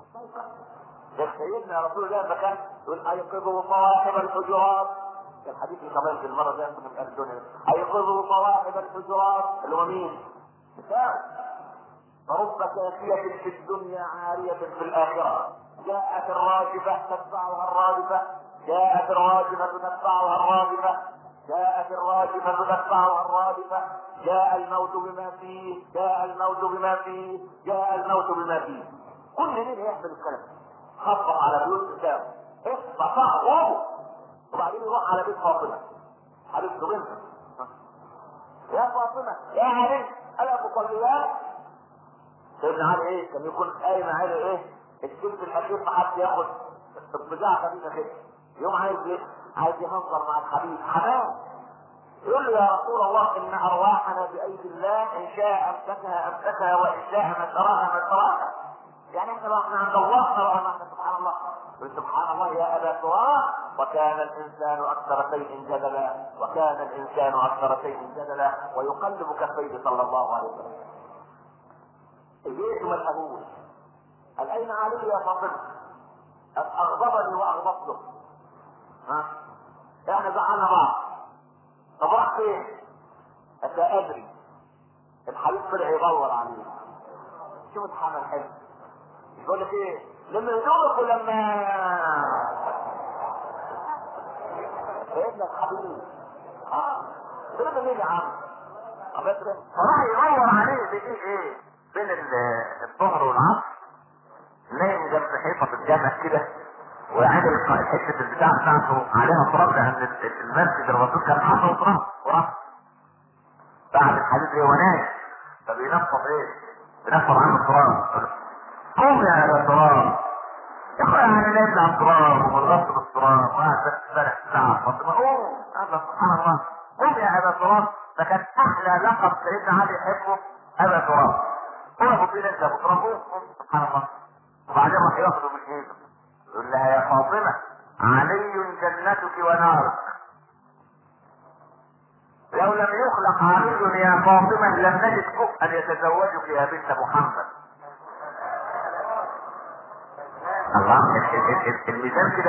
سيدنا رسول الله فكان يقول ايقظوا صواحب الحجرات. الحديث اللي كمان في المره دي كنا في الدنيا ايقظوا صواحب الحجرات اللي هو مين؟ نساء. فرب كافية في الدنيا عارية في الآخرة. جاءت الراجفة تتبعها الرادفة جاءت الراجفة تتبعها الرادفة، جاءت الراجفة تتبعها الرادفة، جاء الموت بما فيه، جاء الموت بما فيه، جاء الموت بما فيه. كل مين يحمل الكلام؟ خبط على بيوت قدامه، اصبح صاحبه، وبعدين يروح على بيت فاطمة حبيبته بنته، يا فاطمة يا علي ألا تصليان؟ سيدنا علي ايه كان يكون قايم على ايه السلك الاخير ما حد ياخد الضجاع خفيفه كده، يوم عايز ايه؟ عايز يهزر مع الحبيب حمام، يقول له يا رسول الله ان ارواحنا بايدي الله، ان شاء امسكها امسكها وان شاء مسراها مسراها. يعني احنا بقى عند الله نرى سبحان الله. سبحان الله يا ابا تراب، وكان الانسان اكثر شيء جدلا، وكان الانسان اكثر شيء جدلا، ويقلب كفيه صلى الله عليه وسلم. الجيش ما الابوش قال اين علي يا فاطمه؟ قد اغضبني واغضبته، ها احنا زعلنا بعض. طب راح فين؟ قال لا ادري. الحبيب طلع يدور عليه. شوف الحمل الحلو يقول لك ايه؟ لما يدورك ولما سيدنا الحبيب لما مين يا عم؟ فراح يدور عليه بين ايه؟ بين الظهر والعصر، نايم جنب حيطه في الجامع كده، وعامل حته البتاع بتاعته عليها تراب، لان المسجد الرسول كان حصل تراب وراح بعد الحديث ايه ونايم، فبينفض ايه؟ بينفض عنه التراب. قوم يا ابا تراب يا اخويا، انا نايم على التراب ومرغبت بالتراب وقاعد بتسرح ساعه فاطمه، قوم. هذا سبحان الله، قوم يا ابا تراب. فكان احلى لقب سيدنا علي يحبه ابا تراب. قول ابو فين انت ابو تراب، قوم سبحان الله. وبعدين راح ياخده من ايده يقول لها يا فاطمه علي جنتك ونارك، لو لم يخلق علي يا فاطمه لم نجد كفءا يتزوجك يا بنت محمد. الله، الميزان كده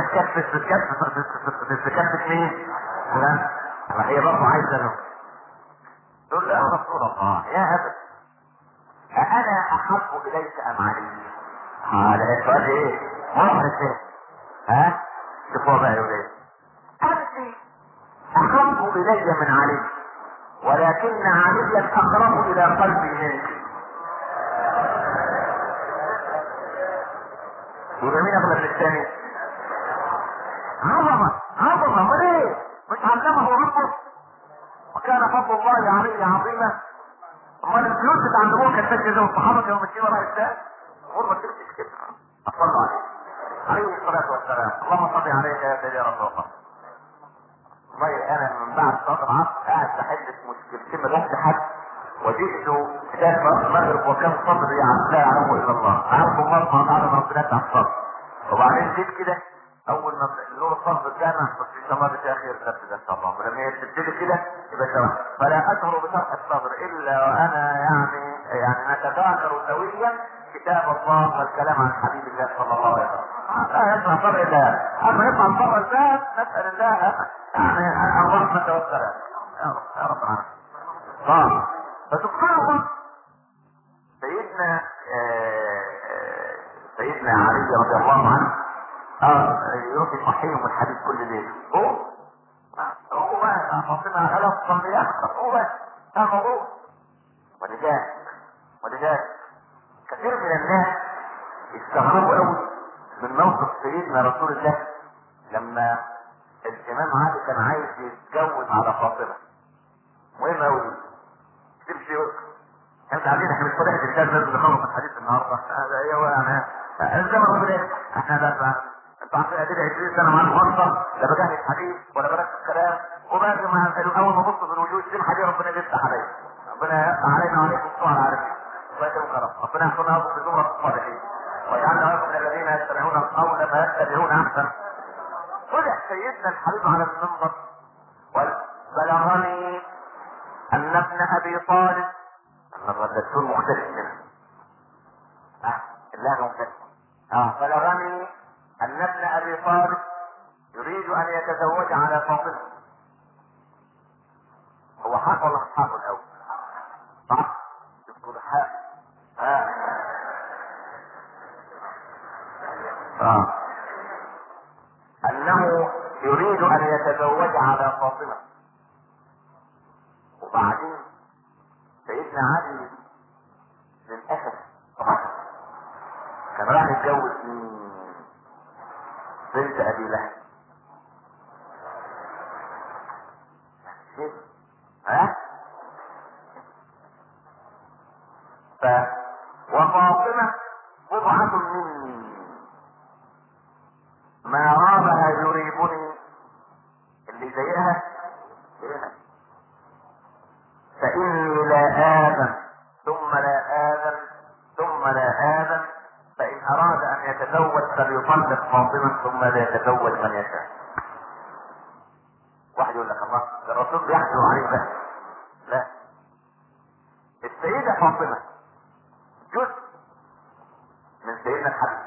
كفت مين؟ لا هي برضه عايزه له. تقول له يا رسول الله يا ابت أأنا أحب إليك أم علي؟ ده السؤال ايه؟ محرج ايه؟ ها؟ شوفوا بقى يقول ايه؟ أنت أحب إلي من علي، ولكن عليا أقرب إلى قلبي منك. يبقى مين أغلب الثاني؟ عظمة امال ايه؟ مش علمه ربه؟ وكان فضل الله عليه عظيما. امال الفلوس اللي عندهم كانت ماشيه زي الصحابه يوم الدين وراء الثاني. امور ما تمشيش كده. صلوا عليه عليه الصلاه والسلام. اللهم صل عليك يا سيدي يا رسول الله. والله انا من بعد صلاه العصر قاعد بحل مشكلتين ما رحت حد، وجئت كتاب المغرب وكان صدري لا يعلمه الا الله. عارف الله سبحانه وتعالى ربنا يفتح الصدر. وبعدين جيت كده اول ما نور الصدر الجامع قلت ان شاء الله بتاخير الدرس ده ان شاء الله، ولما هي تبتدي كده يبقى تمام. فلا اشعر بشرح الصدر الا وانا يعني نتذاكر سويا كتاب الله والكلام عن حبيب الله صلى الله عليه وسلم. لا يسمع صدر الا اما يطلع صدر الباب نسال الله يعني الرحمه والسلام يا رب العالمين. فسبحان الله سيدنا علي رضي الله عنه يروح يصحيهم الحديث كل ليله. هو بقى فاطمه غلط صلي اكثر، هو بس ده الموضوع. ولذلك كثير من الناس يستغربوا قوي من موقف سيدنا رسول الله لما الامام علي كان عايز يتجوز على فاطمه. مهم قوي تمشي انت عارفين احنا مش فاضيين الكتاب لازم نخلص الحديث النهارده. هذا يعني زي ما بقول ايه، احنا بقى انتوا عارفين ادينا 20 سنه معانا خالصه، لا بجهز حديث ولا بركز كلام، وبعد ما اول ما ابص في الوجوه السمحه دي ربنا يفتح عليا، ربنا يفتح علينا وعليكم الصالح عارفين. الله يكرمك ربنا يحفظنا في زمره الصالحين ويجعلنا من الذين يستمعون القول فيتبعون احسن. طلع سيدنا الحبيب على المنبر بلغني ان ابن ابي طالب، الدكتور مختلف هنا اللهجه مختلفه. بلغني ان ابن ابي طالب يريد ان يتزوج على فاطمه. هو حق ولا مش حق الاول؟ صح؟ يذكر حق. انه وبعدين سيدنا علي للاسف كان راح يتجوز بنت ابي لهب. ها؟ وفاطمة بضعة مني ما رابها يريبني، اللي زيها فإني لا آذن ثم لا آذن ثم لا آذن، فإن أراد أن يتزوج فليطلق فاطمة ثم لا يتزوج من يشاء. واحد يقول لك الله ده الرسول بيحكم عليه بس. لا، السيدة فاطمة جزء من سيدنا الحبيب.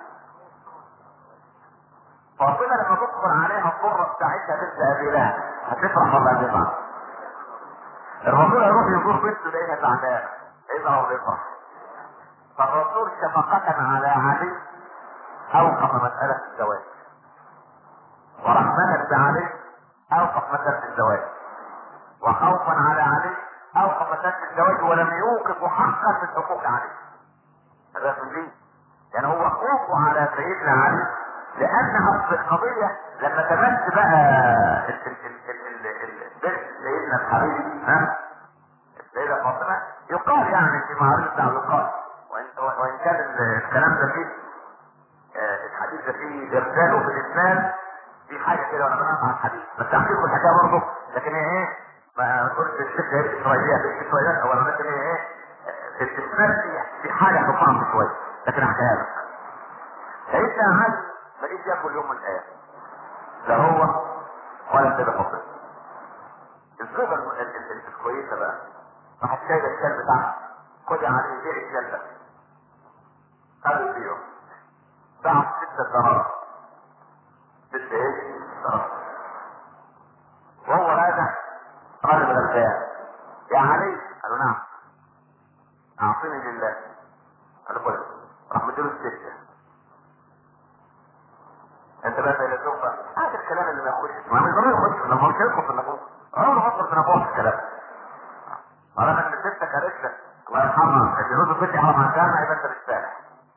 فاطمة لما تدخل عليها الضرة بتاعتها بنت أبي لهب هتفرح ولا هتزعل؟ الرسول يروح يزور بنته يلاقيها تعبانة، يزعل ولا يفرح؟ فالرسول شفقة على علي أوقف مسألة الزواج، ورحمة بعلي أوقف مسألة الزواج، وخوفا على علي أوقف مسألة الزواج، ولم يوقف حقا من حقوق علي. هذا من دي يعني هو خوفه على سيدنا علي، لأن أصل القضية لما تمس بقى بنت سيدنا الحبيب السيدة فاطمة، يقال يعني في معارض التعليقات، وإن كان الكلام ده فيه الحديث ده فيه إرسال وفي الإسلام في حاجة كده وأنا بنقطع الحديث، بس أحكي لكم الحكاية برضه، لكن هي إيه؟ ما قلت الشيخ هي الإسرائيلية في الإسرائيليات أولا، لكن هي إيه؟ في الإسلام في حاجة تطعم شوية، لكن أحكيها لك. سيدنا علي ما جيش ياكل يوم من الأيام، لا هو ولا السيدة فاطمة. الصيغة الكويسة بقى راحت شايلة الكلب بتاعها، خد يا علي بيع الكلب ده. خدوا فيه باعت 6 دراهم. 6 ايه؟ دراهم. وهو راجع راجل غلبان، يا علي قالوا نعم، اعطيني لله. قالوا كويس، راح مديله 6. انت بقى الى سوف هذا الكلام اللي ما يخش، ما ضروري يخش لما مش يدخل في النفوس، عمره ما يدخل في نفوس الكلام. طالما ان ستك قالت لك الله يرحمها الجهود الفتح على مكانها يبقى انت مش فالح.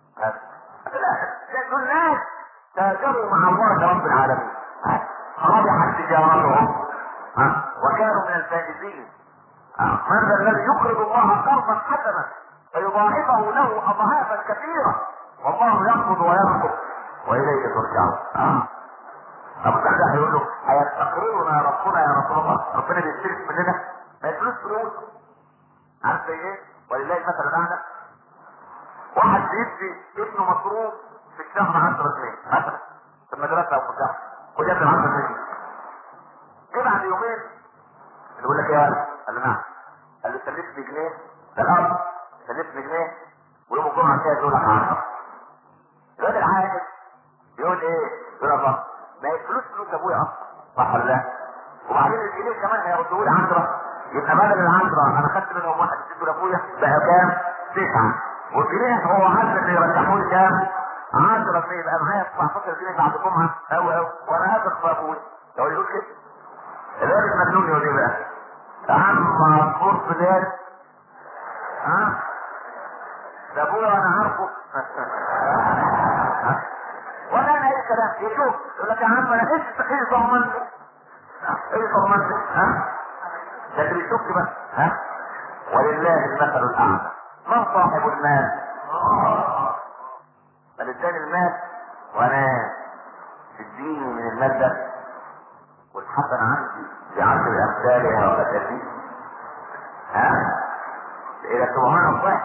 لا، دول ناس تاجروا مع الله رب العالمين، ربحت تجارتهم وكانوا من الفائزين. من ذا الذي يقرض الله قرضا حسنا فيضاعفه له اضعافا كثيره والله يقبض ويرزق واليه ترجعون. ابو سعد هيقول له هيستقررنا ربنا يا رسول الله، ربنا بيستلف مننا ما يفلوس فلوس. عارف ايه؟ ولله المثل الاعلى. واحد بيدي ابنه مصروف في الشهر 10 جنيه مثلا في المدرسه او في الشهر، وجاب له 10 جنيه. جه بعد يومين يقول لك يا ولد، قال له نعم، قال له سلفني جنيه، ده الارض سلفني جنيه، ويوم الجمعه كده يقول لك 10. الواد العاقل يقول ايه؟ يقول الله ما هي فلوس ابويا اصلا، صح ولا لا؟ وبعدين الجنيه كمان هيردوا لي 10، يبقى بدل ال10 انا خدت منهم واحد اديته لابويا بقى كام؟ 9. والجنيه هو عارف ان يرجحوا لي كام؟ 10 جنيه، يبقى معايا 19 جنيه بعد جمعه او وانا هاخد في ابويا. لو يقول كده الواد المجنون يقول ايه بقى؟ عم مذكور في اليد ده ابويا وانا عارفه ولا انا اي كلام يشوف يقول لك يا عم انا ايه ضمني ايه ضمني لكن يشوف بقى ولله المثل الاعلى. من صاحب المال؟ بل اداني المال وانا تديني من المال ده والحسن عندي بعشر امثالها وفتاتي الى 700 ضعف.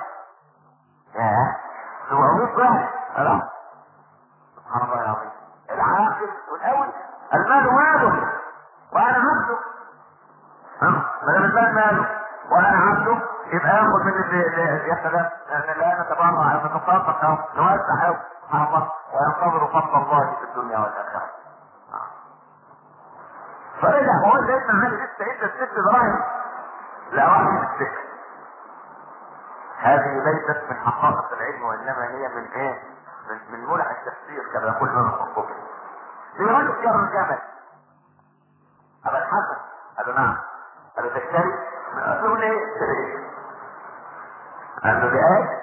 700 ضعف. سبحان الله العظيم. العاقل والاول المال ماله وانا عبده. ما دام المال ماله وانا عبده يبقى ياخد من يا سلام، لا نتبرع او نتصدق او نوسع او سبحان الله، وينتظر فضل الله في الدنيا والاخره. فرجع هو سيدنا علي لسه ادى 6 دراهم لا واحد من السكه. هذه ليست من حقائق العلم وانما هي من ايه؟ من ملح التفسير كما يقول ابن القرطبي. يقول له جر الجمل ابا الحسن، قال له نعم، قال له تشتري؟ قال له ليه؟ قال له لآية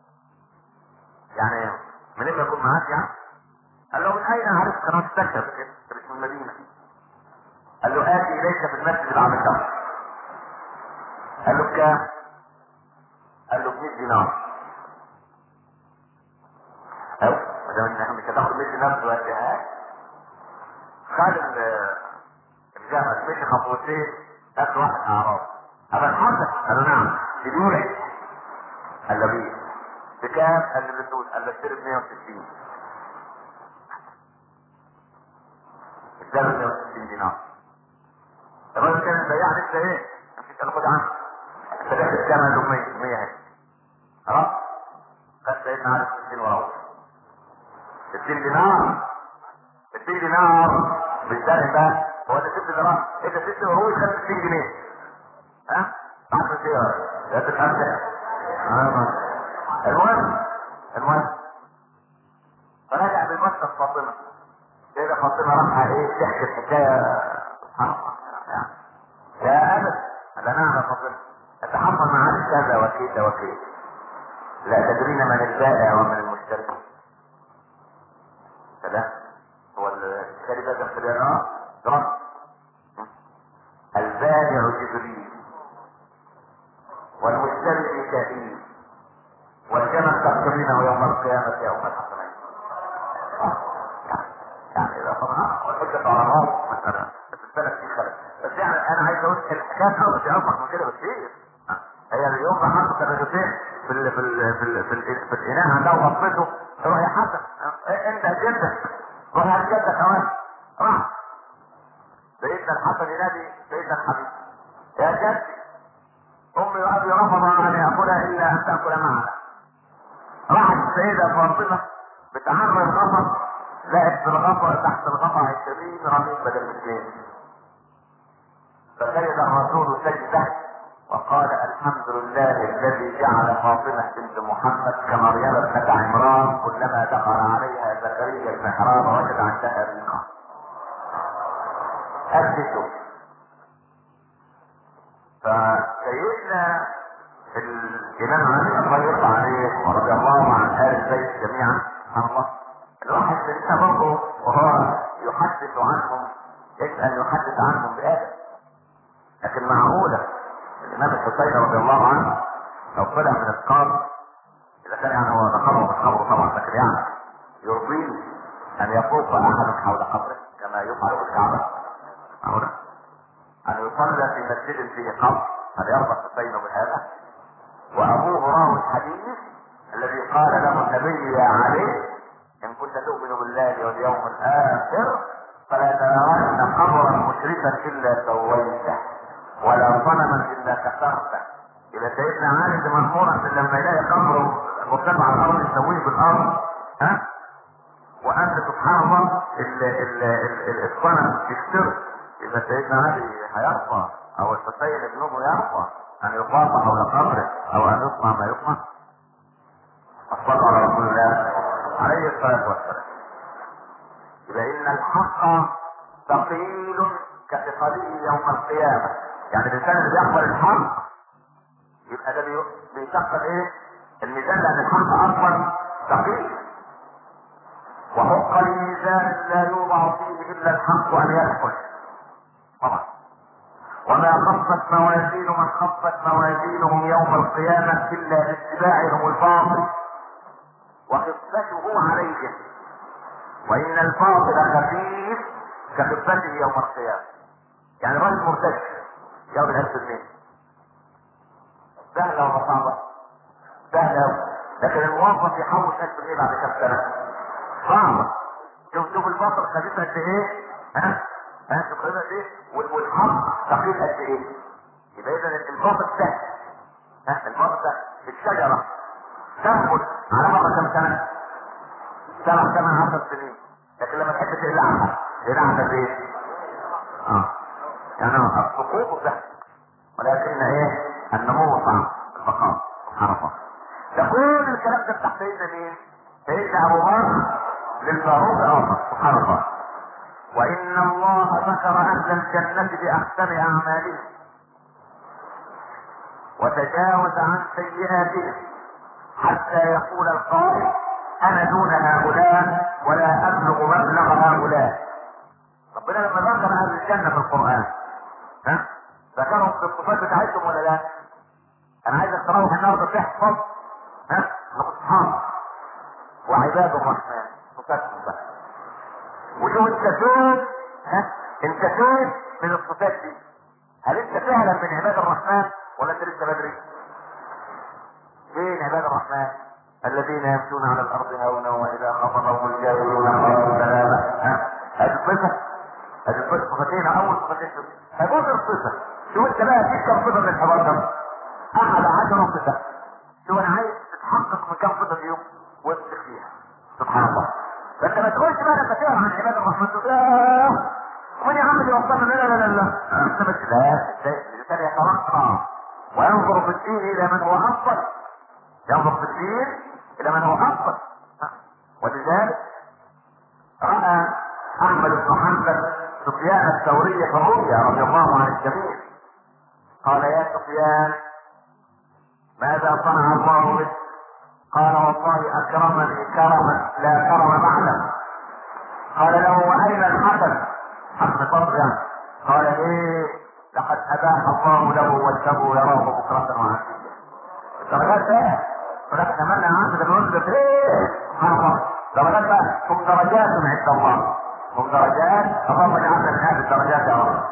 يعني منين ما يكون معاك يعني؟ قال له من اين عرفت؟ انا مستكشف كده مش من المدينه. قال له اتي اليك في المسجد بعد الشهر. قال له بكام؟ قال له ب100 دينار. ايوه ما دام مش هتاخد 100 دينار دلوقتي خد الجمل مشي خطوتين قال له واحد اعرابي ابا الحسن. قال له نعم بدونك. قال له بيه بكام؟ قال له بفلوس. قال له اشتري ب160. اشتري ب160 دينار. الراجل كان البياع لسه ايه؟ مفيش انا خد عنه. انت داخل كام؟ قال له 100 اهي. خلاص؟ خد سيدنا علي 60 وراه. 60 دينار 60 دينار بالسنة بقى. هو ده 6 دينار. انت 6 قروش خد 60 جنيه. ها؟ 10 سيارة. لا تتحمل. المهم فرجع بالمسجد فاطمة. سيدة فاطمة راحة ايه تحكي الحكاية. سبحان الله يعني. يا أبد. قال نعم يا فاطمة. اتحصل معاك كذا وكذا وكذا. لا تدرين من البائع ومن المشتري. فده هو الشاري ده اختيار درس. البائع جبريل والمشتري ميكائيل والجمل تقترينه يوم القيامة يوم الحسنين. يعني اذا طبعا والحجة على الراس مثلا بس السنة في خلق. بس يعني انا عايز اقول الحكاية بس يعرفك من كده بكتير. هي اليوم ما حطت الرغيفين في الاناء عندها وغطيته. روح يا حسن انت جدك روح يا جدك كمان. راح سيدنا الحسن ينادي سيدنا الحبيب يا جدي امي وابي رفض ان ياكلها الا ان تاكل معنا. راحت السيده فاطمه بتعرض الغفر لقت في الغفر تحت الغفر 20 رميل بدل من 2. فسجد الرسول سجده وقال الحمد لله الذي جعل فاطمه بنت محمد كمريم ابنه عمران كلما دخل عليها زكريا المحراب وجد عندها رزقا. أثبتوا. فسيدنا الإمام علي الله يرضى عليه ورضي الله عن آل البيت جميعا. سبحان الله الواحد لسه برضه وهو يحدث عنهم يجب أن يحدث عنهم بآدب. لكن معقولة الإمام الحسين رضي الله عنه لو طلع من القبر إذا كان يعني هو ذكره في قبره طبعا لكن يعني يرضيه أن يطوف أحد حول قبره كما يفعل بالكعبة. معقولة أن يصلى في مسجد فيه قبر. هل يرضى الحسين بهذا؟ وأبوه راوي الحديث الذي قال له النبي يا علي إن كنت تؤمن بالله واليوم الآخر فلا ترون قبرا مشرفا إلا سويته ولا صنما إلا كسرته. إذا سيدنا علي مأمورا ان لما يلاقي قبره مرتفع على الأرض يسويه بالأرض. ها؟ وأنت سبحان الله الصنم يكسره. إذا سيدنا علي هيرفع أو الحسين ابنه يرفع أن يقاطع حول قبره أو أن يصنع ما يصنع. الصلاة على رسول الله عليه الصلاة والسلام. يبقى إن الحق ثقيل كثقله يوم القيامة. يعني الإنسان اللي بيقبل الحق يبقى ده بيثقل إيه؟ الميزان لأن الحق أصلا ثقيل. وحق الميزان لا يوضع فيه إلا الحق أن يدخل. طبعا وما خفت موازين من خفت موازينهم يوم القيامة إلا باتباعهم الباطل وخفته عليهم وإن الباطل خفيف كخفته يوم القيامة. يعني رجل مرتكب ياخد 1000 جنيه سهلة ولا صعبة؟ سهلة. لكن الموظف يحوش 1000 جنيه بعد كام سنة صعبة. شوف الباطل خفيف قد ايه؟ ها؟ شوف قد ايه؟ والحق ثقيل قد ايه؟ يبقى اذا الباطل سهل. الباطل سهل. الشجرة تنبت على مر كم سنة؟ 7 8 10 سنين. لكن لما تحب تقلعها قد ايه؟ يعني السقوط سهل ولكن ايه؟ النمو صعب. البقاء سبحان الله. تقول الكلام ده تحت سيدنا مين؟ سيدنا ابو بكر للفاروق عمر سبحان الله. وان الله ذكر اهل الجنة باحسن اعمالهم وتجاوز عن سيئاتهم حتى يقول القائل انا دون هؤلاء ولا ابلغ مبلغ هؤلاء. ربنا لما ذكر اهل الجنه في القران ذكرهم في الصفات بتاعتهم ولا لا؟ انا عايزك تروح النهارده تحفظ الاصحاب وعباد الرحمن صفاتهم بقى، وشوف انت فين انت فين من الصفات دي. هل انت فعلا من عباد الرحمن ولا انت لسه بدري؟ فين عباد الرحمن؟ الذين يمشون على الارض هونا واذا خاطبهم الجاهلون قالوا سلاما. هذه الصفه، هذه الصفه صفتين، اول صفتين هذول الصفه. شو انت بقى فيك كم صفه من الحوار ده؟ 11 صفه. شو انا عايز تتحقق من كم صفه فيهم وامسك فيها. سبحان الله. فانت ما تقولش بقى لما تقرا عن عباد الرحمن تقول ومن يا عم اللي وصلنا؟ لا لا لا لا انت مش الانسان يترقى وينظر في الدين الى من هو افضل، ينظر في الدين الى من هو افضل. ولذلك راى احمد بن حنبل سفيان الثوري في الرؤيا رضي الله عن الجميع، قال يا سفيان ماذا صنع الله بك؟ قال والله اكرمني كرما لا كرم بعده. قال له واين الحسن؟ حسن فضل يعني. قال ايه؟ لقد اباح الله له وجهه يراه بكرة وعشية. الدرجات ده ولكن اتمنى عند الرزق ايه؟ سبحان الله. درجات بقى هم درجات عند الله، هم درجات اللهم اجعلنا من هذه الدرجات يا رب.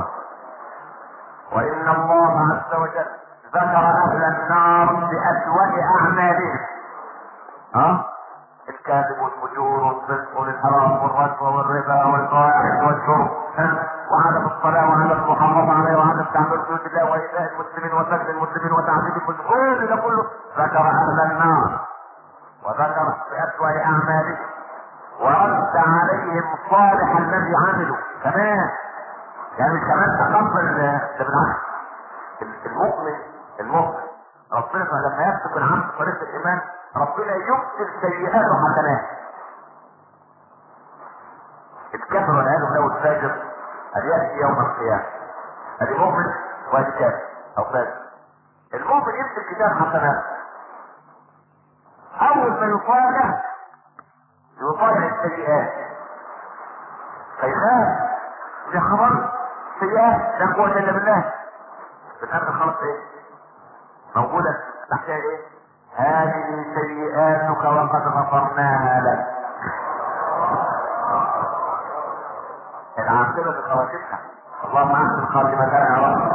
وان الله عز وجل ذكر اهل النار باسوأ اعمالهم، الكاذب والفجور والصدق والحرام والرشوه والربا والفواحش والشرب وعدم الصلاه وعدم المحافظه عليه وعدم تعبير حدود الله وايذاء المسلمين وسجن المسلمين وتعذيب المسلمين، كل ده كله ذكر اهل النار وذكر باسوأ اعمالهم ورد عليهم صالح الذي عملوا كمان. يعني كمان تقبل ده بالعكس. المؤمن ربنا لما يسلك العبد طريق الايمان ربنا يبدل سيئاته حسنات. الكافر والعياذ بالله والفاجر ان ياتي يوم القيامه ادي مؤمن وادي كافر او فاجر. المؤمن يمسك كتاب حسنات، اول ما يطالع السيئات فيخاف يا خبر سيئات لا قوه الا بالله. في الاخر خلاص ايه موجوده تحتها ايه؟ هذه سيئاتك وقد غفرناها لك. العاقبة بخواتمها، اللهم احسن خاتمتنا يا رب.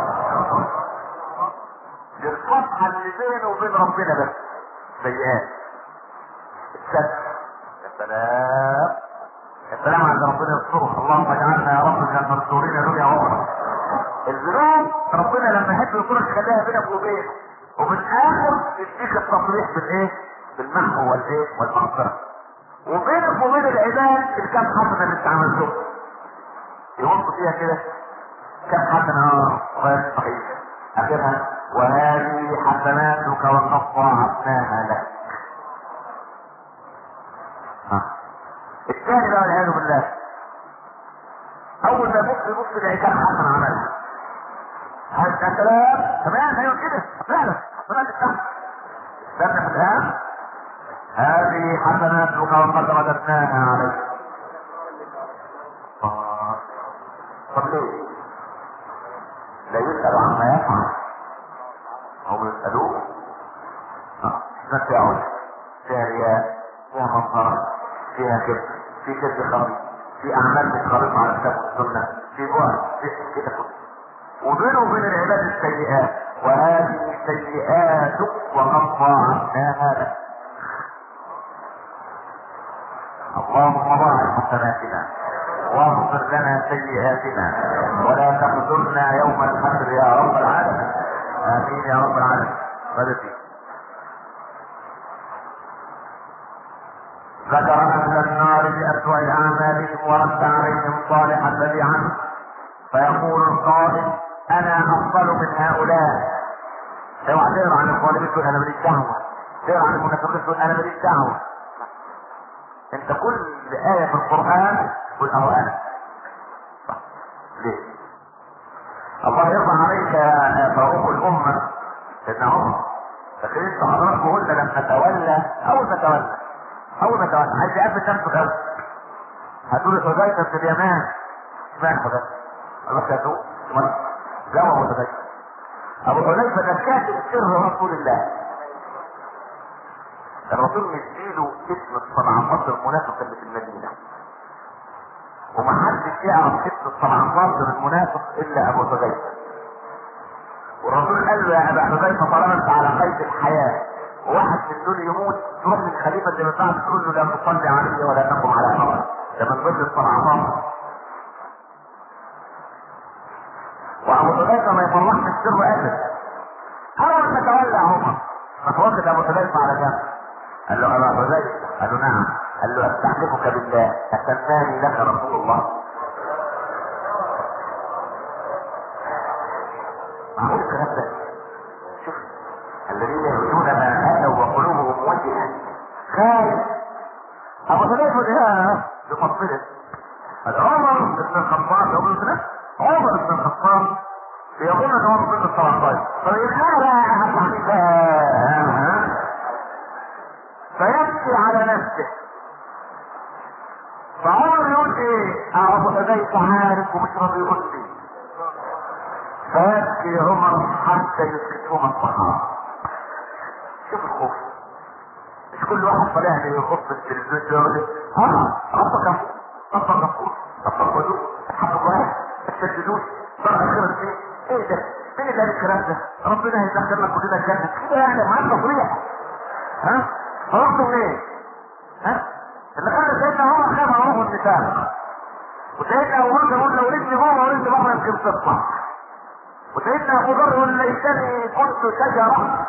دي الصفحة اللي بينه وبين ربنا بس سيئات الستر. يا سلام يا سلام على ربنا يسترها. اللهم اجعلنا يا رب من المستورين دنيا واخرى. الذنوب ربنا لما يحب يكون خلاها بينك وبينه ومن اخر يديك التصريح بالايه؟ بالمحو والايه؟ والمغفره. وبينك وبين العباد الكام حسنه اللي انت عملته يوصوا فيها كده كام حسنه غير صحيح اخرها وهذه حسناتك وقد ضاعفناها لك. الثاني بقى والعياذ بالله اول ما يبص يلاقي كام حسنه عملها. هذا كلام تمام ايوه كده فعلا حسنات الشهر. استنى في الان هذه حسناتك وقد رددناها عليك. طب ليه؟ لا يسأل عما يفعل هم يسألوه. ما فيها عجب، فيها رياء، فيها منظرة، فيها كذب، في كذب خبيث، في اعمال متخلطة على الكتاب والسنة، في بعد، في كده كله. وبينه وبين العباد السيئات وهذه سيئاتك وقد ضاعفناها لك. اللهم ضاعف حسناتنا واغفر لنا سيئاتنا ولا تخذلنا يوم الحشر يا رب العالمين. امين يا رب العالمين. بدتي ذكر اهل النار باسوأ اعمالهم ورد عليهم صالح الذي عنه فيقول القائل انا افضل من هؤلاء. اوعى تقرا عن الظالمين تقول انا ماليش دعوه، تقرا عن المنافقين تقول انا ماليش دعوه. انت كل آية في القرآن قل اهو انا. ليه؟ الله يرضى عليك يا فاروق الامة سيدنا عمر. لكن انتوا حضراتكم قلنا لما تولى اول ما تولى عايز يقابل نفسه الاول. هتقول حذيفه بن اليمان، اشمعنى حذيفه؟ الله يسعدك جاوب ابو حذيفه. ابو حذيفه ده كاتب سر رسول الله. الرسول مديله اسم الصنعقات المنافق اللي في المدينه، ومحدش يعرف اسم الصنعقات المنافق الا ابو حذيفه. والرسول قال له يا ابا حذيفه طالما انت على قيد الحياه وواحد من دول يموت، تروح للخليفه اللي من بعد تقول له لا تصلي علي ولا تقم على قبري. ده من ضمن الصنعقات. وابو حذيفه ما يفرحش السر ابدا. اول ما تولى عمر راح واخد ابو حذيفه على جنب، قال له ابا حذيفه، قال له نعم، قال له استحلفك بالله اسماني لك رسول الله. معقول الكلام ده؟ شوف الذين يؤتون ما اتوا وقلوبهم وجهه. خايف ابو حذيفه ده يفضله. عمر بن الخطاب يقول كده، عمر بن الخطاب يقول ان هو ضد الصلاحات. فيبكي على نفسه. فعمر يقول ايه؟ ابو حذيفه عارف ومش راضي يقول لي. فيبكي عمر حتى يسكتهما الصحابه. شوف الخوف. مش كل واحد طالع لي يخط في التلفزيون يقول لي ربك غفور ربك ودود حب الله ما تسددوش صار خير فيه. ايه ده؟ مين اللي قال الكلام ده؟ ربنا هيدخلنا كلنا الجنه كده يعني معاك تصريح. فرحتوا منين؟ اللي خلى سيدنا عمر خاف على روحه النساء، وسيدنا ابو بكر يقول لو رجلي جوه ورجلي بره يمكن تطلع، وسيدنا ابو ذر يقول ليتني كنت شجره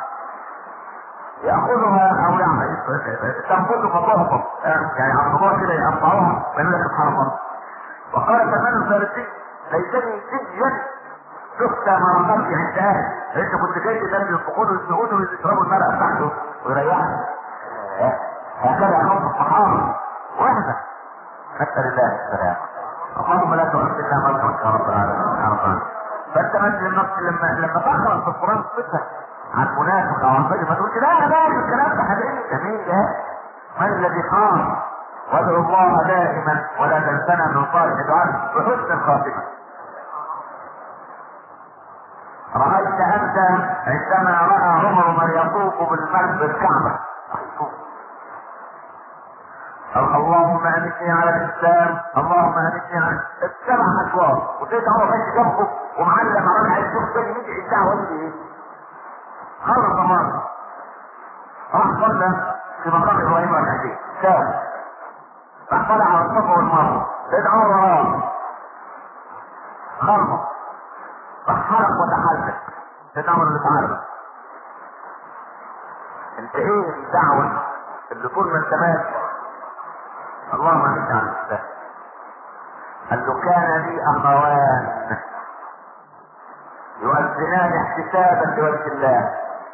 ياخذها او يعني تنبت فتهبط، يعني عضلات كده يقطعوها ويقول لك سبحان الله. وقال سلمان الفارسي ليتني سجيا تخشى مرقبتي عند اهلي. انت كنت جاي تدرب الفقود ويسمعونه ويشربوا المرأة بتاعته ويريحوا. هكذا خوف الصحابة وحدة. نسأل الله السلام. اللهم لا تحملنا ملكك يا رب العالمين. فانت لما تقرا في القران صفه عن منافق او عن فجر ما تقولش لا لا الكلام ده حبيبي جميل ده. من الذي قال وادعوا الله دائما ولا تنسنا من صالح دعاء بحسن الخاتمه. رأيت أنت عندما رأى عمر من يطوف بالكعبة اللهم أمتني على الإسلام، اللهم أمتني على السبع أشواط، وسيد عمر ماشي جنبه ومعلم على الشيخ تاني يجي الدعوة دي إيه؟ خلص مرة راح صلى في مقام إبراهيم والحديث ساوي راح طلع على الصفا والمروة سيد عمر وراه خلص راح حرق وتحلق سيد عمر اللي تعالى انت ايه الدعوة اللي طول ما انت ماشي اللهم امين على الاسلام. قال له كان لي اخوان يؤذنان احتسابا لوجه الله،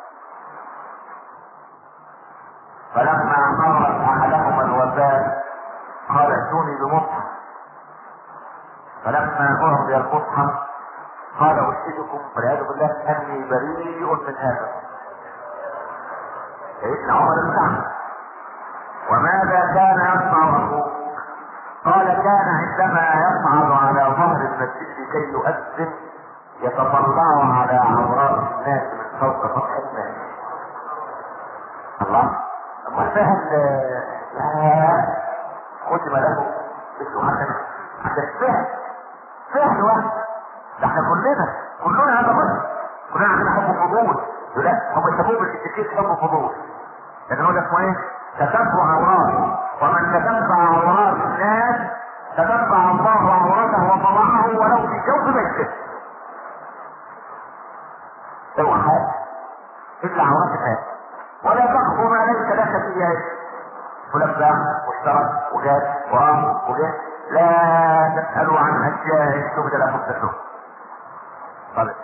فلما مرت احدهما الوفاه قال ائتوني بمصحف، فلما اعطي المصحف قال اشهدكم والعياذ بالله اني بريء من هذا. سيدنا عمر الكعب وماذا كان يصنع رسول؟ قال كان عندما يصعد على ظهر المسجد لكي يؤذن يتطلع على عورات الناس من فوق سطح الناس. الله اما فهم ختم له اسمه عشان فهم واحد. ده احنا كلنا هذا بس كلنا عندنا حب فضول. لا هم يسموه بالاتيكيت حب فضول، لكن هو ده اسمه ايه؟ تتبع عورات، ومن تتبع عورات الناس تتبع الله عورته وطلعه ولو في جوف بيته. اوعى حاجه الا عورات الناس ولا تخفوا ما ليس لك فيه علم. فلان باع واشترى وجاب وقام وجاب، لا تسالوا عن اشياء تبدل لكم تسلم. طيب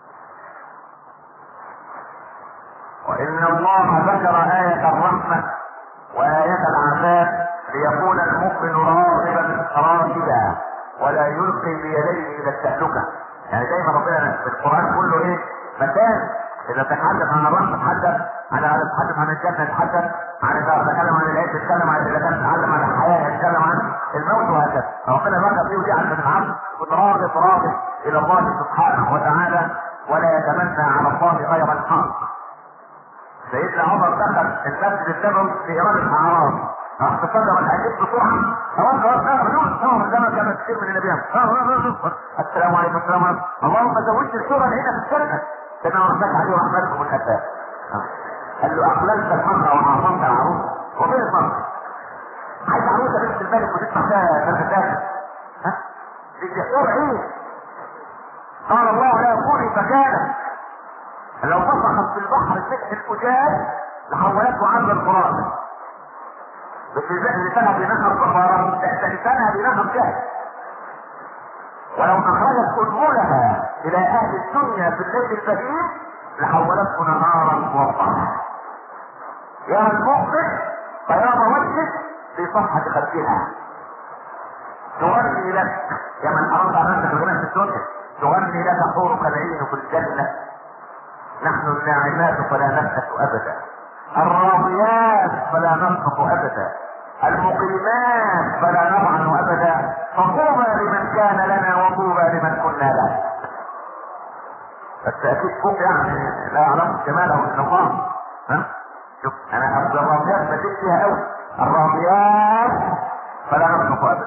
وإن الله ذكر آية الرحمة وآية العذاب ليكون المؤمن راغبا ولا يلقي بيديه إلى التهلكة. يعني دايما ربنا في القرآن كله إيه؟ مكان اذا تتحدث عن الرحمه تتحدث تتحدث عن الجنه، تتحدث عن اذا تتكلم عن العيش تتكلم عن اذا كان تتعلم عن الحياه تتكلم عن الموت وهكذا. ربنا ذكر فيه ودي عن العبد راغب الى الله سبحانه وتعالى ولا يتمنى على الله غير الحق. سيدنا عمر دخل المسجد النبوي في اراده الاعراب، راح تصدر الحديث بسرعه، كما كثير من النبي السلام عليكم السلام عليكم اللهم زوجت الشورى هنا في الجنه. كان ربك عليه رحمته بالخفاف. قال له اقللت المرأة وعظمت العروس وفين المرأة؟ عايز عروسه بنت الملك وتدفع فيها الخفاف. ها؟ الدكتور ايه؟ قال الله لا يكون فكان لو نفخت في البحر فتح الفجاج لحولته عرض الفرات. بس لسانها بنهر كفاره، لسانها بنهر جهل. ولو اخرجت اذنها الى اهل الدنيا في الليل البهيم لحولته نهارا موضحا. يرى المؤمن بياض وجهه في صفحه خدها. تغني لك يا من اراد ان انت تغنى في الدنيا، تغني لك حورك العين في الجنه. نحن الناعمات فلا نبحث ابدا، الراضيات فلا نسقط ابدا، المقيمات فلا نطعن ابدا، فطوبى لمن كان لنا وطوبى لمن كنا له. بس اكيد فوق يعني لا يعلم جماله الا الله. ها؟ شوف انا الراضيات بديت فيها قوي، الراضيات فلا نسقط ابدا.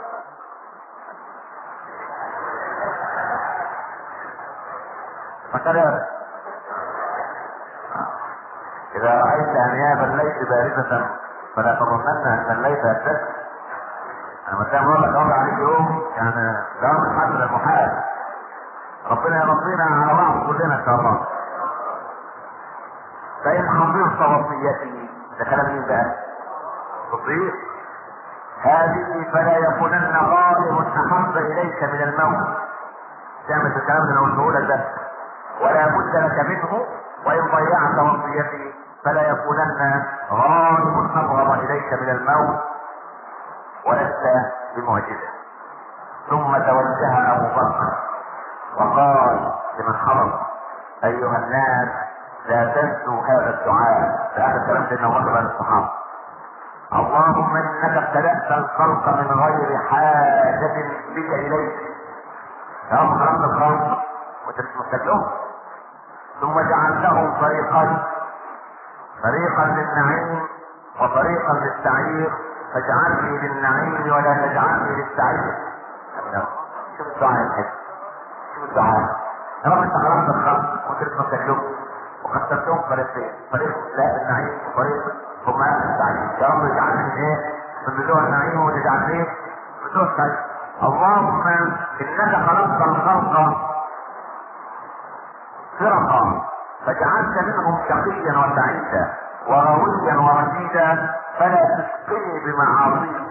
مثلا إذا رأيت أنياب الليث باردة فلا تظنن أن الليث يتسع. أنا مثلا بقول لك أمر عليك يوم يعني دوام الحد المحال. ربنا يرضينا على بعض كلنا إن شاء الله. فإن حفظت وصيتي، ده كلام مين بقى؟ تصديق هذه فلا يكونن غائب أحب إليك من الموت. تعمل الكلام اللي أنا قلته لك ده ولا بد لك منه. وإن ضيعت وصيتي فلا يكونن غائب أبغض إليك من الموت ولست بمعجزة. ثم توجه أبو بكر وقال لمن حضر: أيها الناس لا تنسوا هذا الدعاء. في آخر كلام سيدنا أبو بكر للصحابة: اللهم إنك ابتدأت الخلق من غير حاجة بك إليك. يا رب خلقت الخلق وأنت مش محتاج لهم، ثم جعلتهم فريقا للنعيم وفريقا للسعير، فاجعلني للنعيم ولا تجعلني للسعير. شوف الدعاء الحج، شوف الدعاء. يا رب انت خلقت الخلق وانت لسه محتاج وقسمتهم فريقين، فريق لا النعيم وفريق هم السعير. يا رب اجعلني من ايه؟ من بتوع النعيم وتجعلني من بتوع السعير. اللهم انك خلقت الخلق فرقا فجعلت منهم شقيا وسعيدا ورويا ورشيدا فلا تسقني بمعاصيك.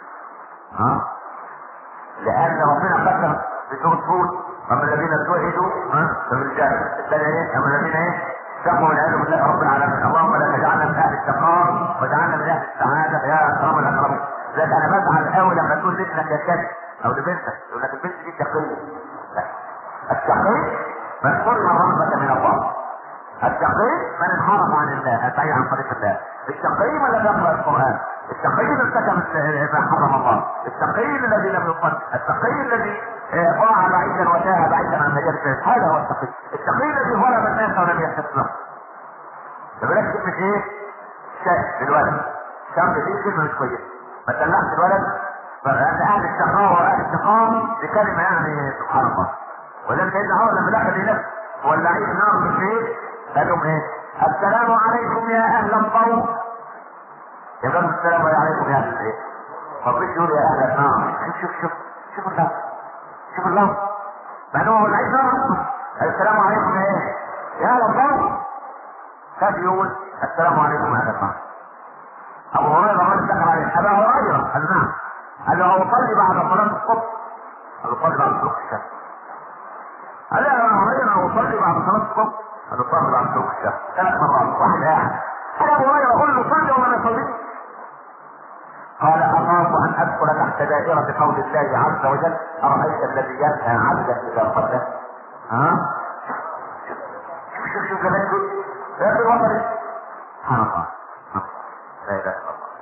لان ربنا قسم بسورة هود: اما الذين توحدوا ففي الجنة. الثانية ايه؟ اما الذين ايه؟ اتقوا والعياذ بالله رب العالمين. اللهم لا تجعلنا من اهل الشقاء واجعلنا من اهل السعادة يا اكرم الاكرمين. لكن انا بزعل قوي لما تقول لابنك يا كذب او لبنتك يقول لك البنت دي شقية. الشقي من حرم رحمة من الله. الشقي من انحرف عن الله، بعيد عن طريق الله. الشقي من لم يقرأ القرآن. الشقي من ارتكب ما حرم الله. الشقي الذي لم يصلي. الشقي الذي ضاع بعيدا وشاء بعيدا عن مجال. هذا هو الشقي. الشقي الذي ظلم الناس ولم يحتسب له. فبلاش كلمة ايه؟ شاء بالولد. شاء دي كلمة مش كويسة. ما تدلعش الولد. فأهل الشقاء وأهل الشقاء دي كلمة يعني سبحان الله. ولذلك سيدنا عمر لما دخل لنفسه ولعيه نار من شيء قال لهم ايه؟ السلام عليكم يا اهل الضوء. يقول السلام عليكم يا اهل الايه؟ فالرجل يقول يا اهل النار. شوف الله شوف الله بعد ما ولعيه نار السلام عليكم ايه؟ يا اهل الضوء. كان يقول السلام عليكم يا اهل النار. ابو هريره الرجل دخل عليه: ابا هريره. قال نعم. قال له: اصلي بعد صلاه الصبح. قال له: صلي بعد صلاه الشمس. قال: يا هريره اصلي بعد صلاه الصبح. قال له: صلي بعد صلاه الشمس. 3 مرات. واحد قاعد. قال ابو هريره: قل له صلي ولا يصلي. قال: اخاف ان ادخل تحت دائره قول الله عز وجل: ارايت الذي ينهى عبدا اذا صلى. شوف جمال في الوطن. سبحان الله. لا اله الا الله.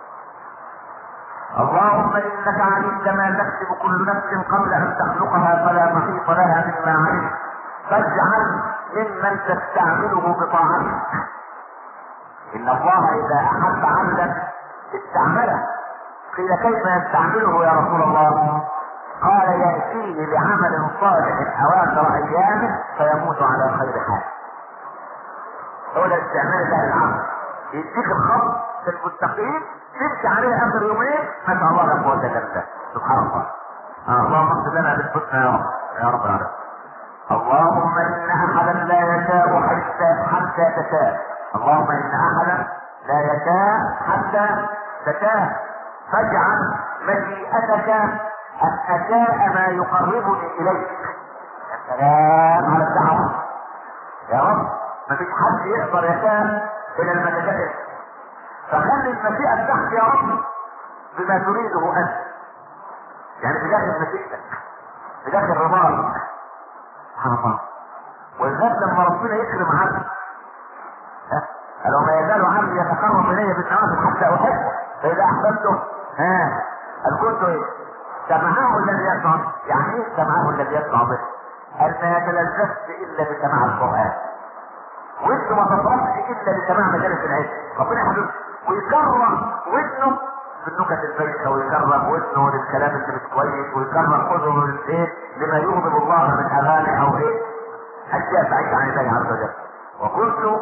اللهم انك علمت ما تكسب كل نفس قبل ان تخلقها فلا محيط لها مما علمت، فاجعل ممن تستعمله بطاعتك. ان الله اذا احب عبدا استعمله. قيل كيف يستعمله يا رسول الله؟ قال يأتيه بعمل صالح اواخر ايامه فيموت على خير حال. هو ده استعمال الله العبد، يديك الخط في المستقيم تمشي عليه اخر يومين ما شاء الله لا قوه الا بالله. سبحان الله. اللهم اغفر لنا بالحسنى يا رب العالمين. اللهم ان احدا لا يشاء حتى تشاء. اللهم ان احدا لا يشاء حتى تشاء، فاجعل مشيئتك ان اشاء ما يقربني اليك. يا سلام على الدعوه يا رب. ما فيش حد يقدر يشاء الى المشيئه، فخلي المشيئه بتاعتك يا رب بما تريده انت، يعني بداخل مشيئتك بداخل رضاك. سبحان الله. ولذلك لما ربنا يكرم عبد قال وما يزال عبدي يتقرب الي بالنوافل حتى احبه فاذا احببته قال كنت ايه؟ سمعه الذي يسمع. يعني ايه سمعه الذي يسمع به؟ قال ما يتلذذش الا بسماع القران، وانه ما تطرقش الا بسماع مجالس العلم. ربنا يحبه ويكرم ودنه بالنكت البيضة، ويكرم ودنه للكلام اللي مش كويس، ويكرم اذنه للايه؟ لما يغضب الله من اغاني او ايه؟ اشياء بعيدة عن الله عز وجل. وقلت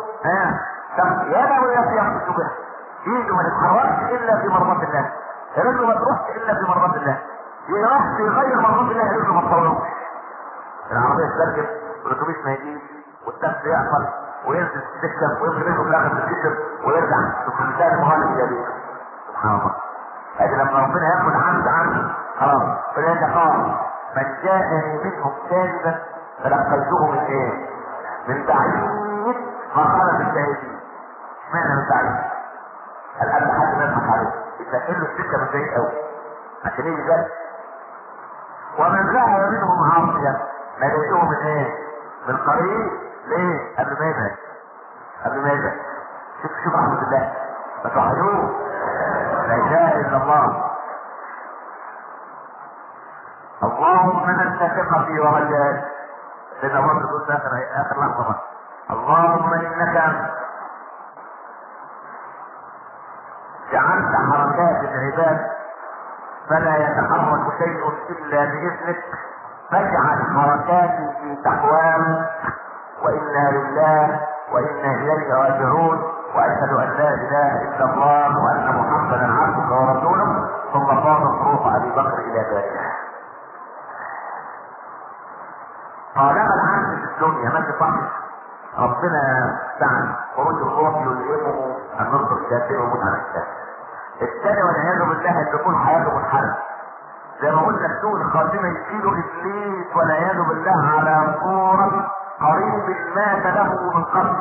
يا له التي يقصد بها ايده ما تتحركش الا في مرضات الله، رجله ما تروحش الا في مرضات الله، يروح في غير مرضات الله رجله ما تطولوش. العربية تترجم والاتوبيس ما يجيش والتاكسي يعطل وينزل السكه ويمكن يدخل في الاخر في الكتب ويرجع. سبحان الله المغالب الى سبحان الله. لكن لما ربنا ياخد عبد عنه خلاص فلذلك قال من جاءني منهم كاذبا فلقيته من ايه؟ من بعيد ما خلت الشهيدين. اشمعنى من بعيد؟ الان حد ما يضحك عليه يسهل له السكه من بعيد قوي عشان يجي جد. ومن ذهب منهم عاصيا لقيته من ايه؟ من قريب. ليه؟ قبل ما يبعد شوف رحمه الله فتوحدوه لا اله الا الله. اللهم انت ثقتي ورجائي. سيدنا عمر يقول اخر لحظه اللهم انك جعلت حركات العباد فلا يتحرك شيء الا باذنك، فاجعل حركاتي في تقوام. وانا لله وانا اليه راجعون، واشهد ان لا اله الا الله وان محمدا عبدك ورسوله. ثم قام روح ابي بكر الى ذلك. طالما العبد في الدنيا ماشي صح ربنا سعد خروج الروح يلهمه النصر الكافر ويموت على الكافر. الثاني والعياذ بالله ان تكون حياته منحرفه زي ما قلنا سوء الخاتمه يشيله ابليس والعياذ بالله على صوره قريب مات له من قبل.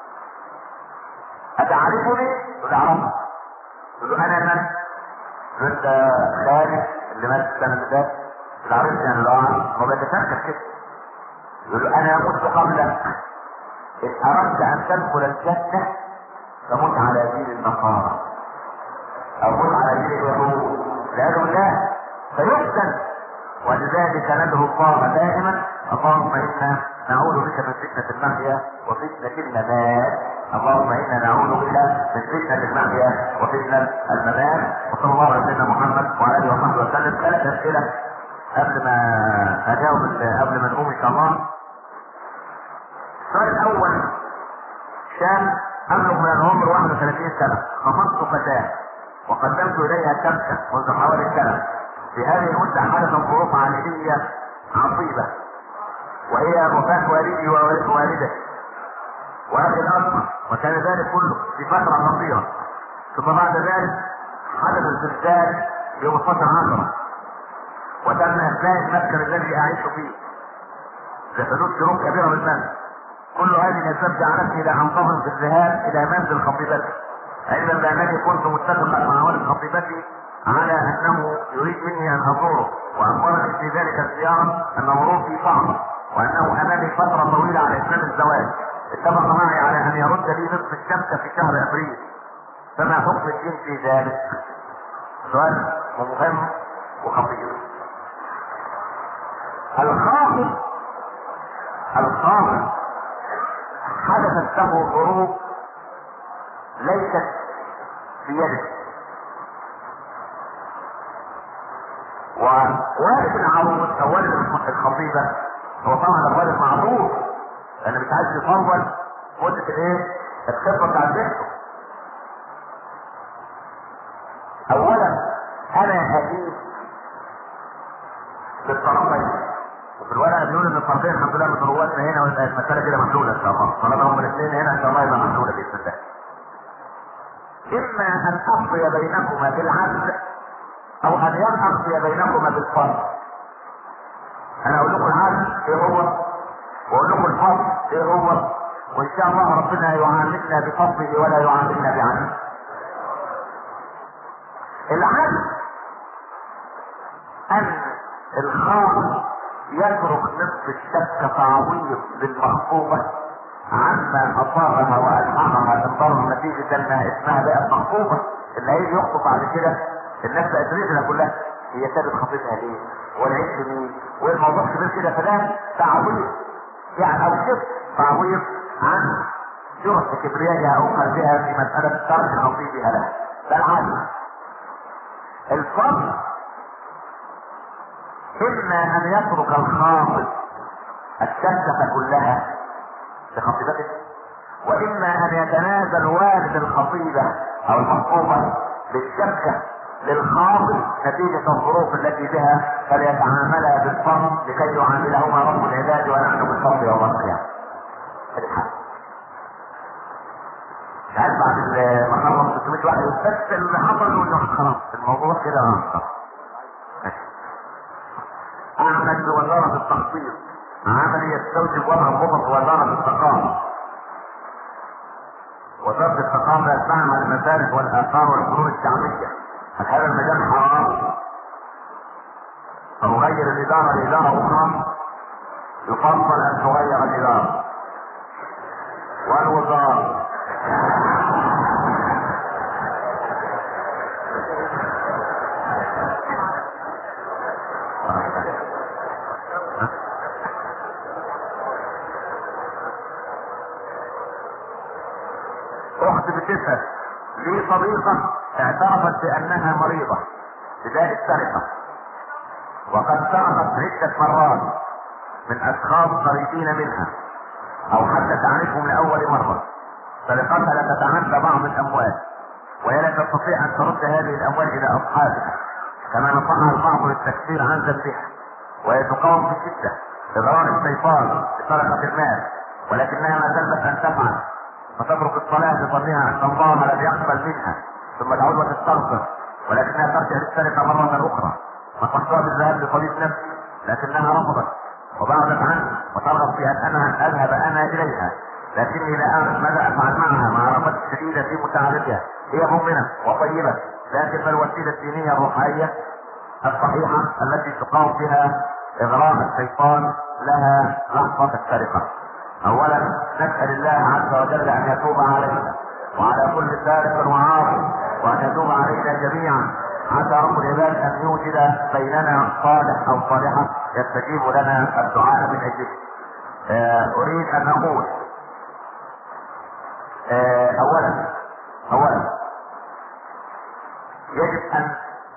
أتعرفني؟ يقول أعرفه. يقول له أنا من؟ يقول أنت خالد اللي مات السنة اللي فاتت. يقول عرفني يعني لو ما بيتفكر كده. يقول له أنا مت قبلك. إن أردت أن تدخل الجنة فمت على دين النصارى أو مت على دين اليهود. والعياذ بالله فيحسن. ولذلك ندعو الله دائما اللهم إنا نعوذ بك من فتنة المحيا وفتنة الممات. اللهم إنا نعوذ بك من فتنة المحيا وفتنة الممات. وصلى الله على سيدنا محمد وعلى آله وصحبه وسلم. 3 أسئلة قبل ما أجاوب قبل ما نقوم إن شاء الله. السؤال الأول كان أبلغ من العمر 31 سنة، خطبت فتاة وقدمت إليها كبشة منذ حوالي سنة. في هذه المدة حدثت ظروف عائلية عصيبة وهي وفاة والدي ووالدتي وأخي الأكبر، وكان ذلك كله في فترة قصيرة. ثم بعد ذلك حدث الزلزال يوم 12/10 وتم إخلاء المسكن الذي أعيش فيه لحدوث شروط كبيرة بالمنزل. كل هذه الأسباب جعلتني لا أنتظم في الذهاب إلى منزل خطيبتي، علما بأنني كنت متفقا مع والد خطيبتي على أنه يريد مني أن أزوره، وأخبرني في ذلك الزيارة أن ظروفي صعبة وأنه أمامي فترة طويلة على إتمام الزواج، اتفق معي على ان يرد لي نصف الشمس في شهر ابريل، فما حكم الدين في ذلك؟ سؤال مهم وخطير. الخاطب حدثت له ظروف ليست في يده، ووالد العروس او والد الخطيبه هو طبعا الوالد معروف لانه مش عايز يطول مده الخطبه بتاعت بنته. اولا انا هجيب للطرفين، وفي الورقه بيقول ان الطرفين الحمد لله مترواتنا هنا والمساله كده محلوله ان شاء الله، طالما هم الاثنين هنا ان شاء الله يبقى محلوله باذن الله. اما ان اقضي بينكما بالعدل او ان يقضي بينكما بالفضل. انا اقول لكم العدل ايه هو واقول لكم الفضل ايه هو، وان شاء الله ربنا يعاملنا بفضله ولا يعاملنا بعدله. العدل ان الخاطب يترك نصف الشك تعويض للمخطوبه عما اصابها والحقها من ضرر نتيجه انها اسمها بقت مخطوبه. اللي هيجي يخطب بعد كده الناس بقت رجله كلها هي سابت خطيبها ليه؟ والعيش مين؟ والموضوع كبير كده، فده تعويض يعني او شبه تعويض عن جرح كبريائها او قلبها في مساله ترك خطيبها لها. ده العدل. الفضل اما ان يترك الخاطب الشكه كلها لخطيبته، واما ان يتنازل والد الخطيبه او المخطوبه بالشكه للخاطب نتيجه الظروف التي بها، فليتعاملا بالفضل لكي يعاملهما رب العباد ونحن بالفضل يوم القيامه. عارف بعد ما خلص 600 واحد بس اللي حصل انه خلاص الموضوع كده اعمل بوزاره التخطيط عمل يستوجب وضع خطط وزاره الثقافه. وزاره الثقافه تعمل المسارح والاثار والفنون الشعبيه. هذا المجال حرام او غير الاداره لاداره اخرى، يفضل ان تغير الاداره والوزاره. اخت بتسأل لي صديقة اعترفت بانها مريضة بداء السرقة، وقد سرقت عدة مرات من اشخاص قريبين منها او حتى تعرفهم لاول مرة. سرقتها لا تتعدى بعض الاموال، وهي لا تستطيع ان ترد هذه الاموال الى اصحابها، كما نصحها البعض للتكفير عن ذنبها، وهي تقاوم بشدة اضرار الشيطان بسرقة المال، ولكنها ما زالت ان تفعل، فتترك الصلاة بظنها ان الله لم يقبل منها، ثم تعود وتستغفر، ولكنها ترجع للسرقة مرة اخرى. نصحتها بالذهاب لطبيب نفسي لكنها رفضت وبعدت عنه، وترغب في ان انا اذهب انا اليها، لكني لا اعرف ماذا افعل معها مع رغبة شديدة في مساعدتها. هي مؤمنة وطيبة، لكن ما الوسيلة الدينية الروحية الصحيحة التي تقاوم بها اغراء الشيطان لها لحظة السرقة؟ اولا نسأل الله عز وجل ان يتوب علينا وعلى كل سارق وعاصي، وان يتوب علينا جميعا. عسى رب العباد ان يوجد بيننا صالح او صالحة يستجيب لنا الدعاء من اجله. اريد ان اقول اولا يجب ان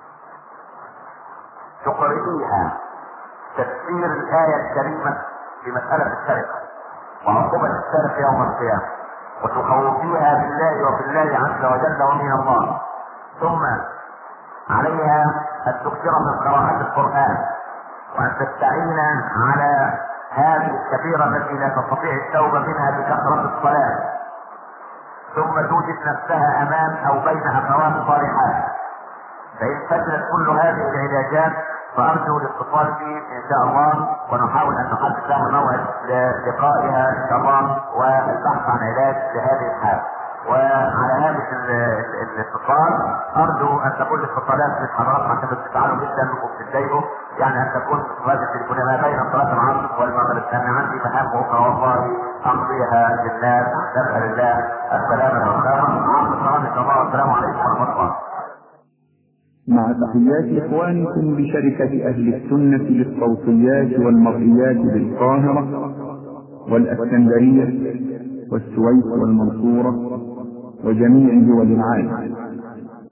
تقرئيها تفسير الآية الكريمة في مسألة السرقة وعقوبة السارق يوم القيامة، وتخوفيها بالله وبالله عز وجل ومن الله. ثم عليها ان تكثر من قراءة القرآن، وان تستعين على هذه الكبيرة التي لا تستطيع التوبة منها بكثرة الصلاة، ثم توجد نفسها امام او بين اخوات صالحات. فان فشلت كل هذه العلاجات فارجو الاتصال بي ان شاء الله، ونحاول ان نحدد له موعد للقائها ان شاء الله والبحث عن علاج لهذه الحالة. وعلى هامش الاتصال ارجو ان تكون الاتصالات من حضراتكم عشان بتزعلوا جدا وبتتضايقوا، يعني ان تكون اتصالات التليفونيه ما بين صلاه العصر والمغرب، لان عندي مهام اخرى والله امضيها للناس. نسال الله السلامه والسلامه. مع السلامه ان شاء الله. والسلام عليكم ورحمه الله.
مع تحيات إخوانكم بشركة أهل السنة للصوتيات والمرئيات بالقاهرة والإسكندرية والسويس والمنصورة وجميع دول العالم.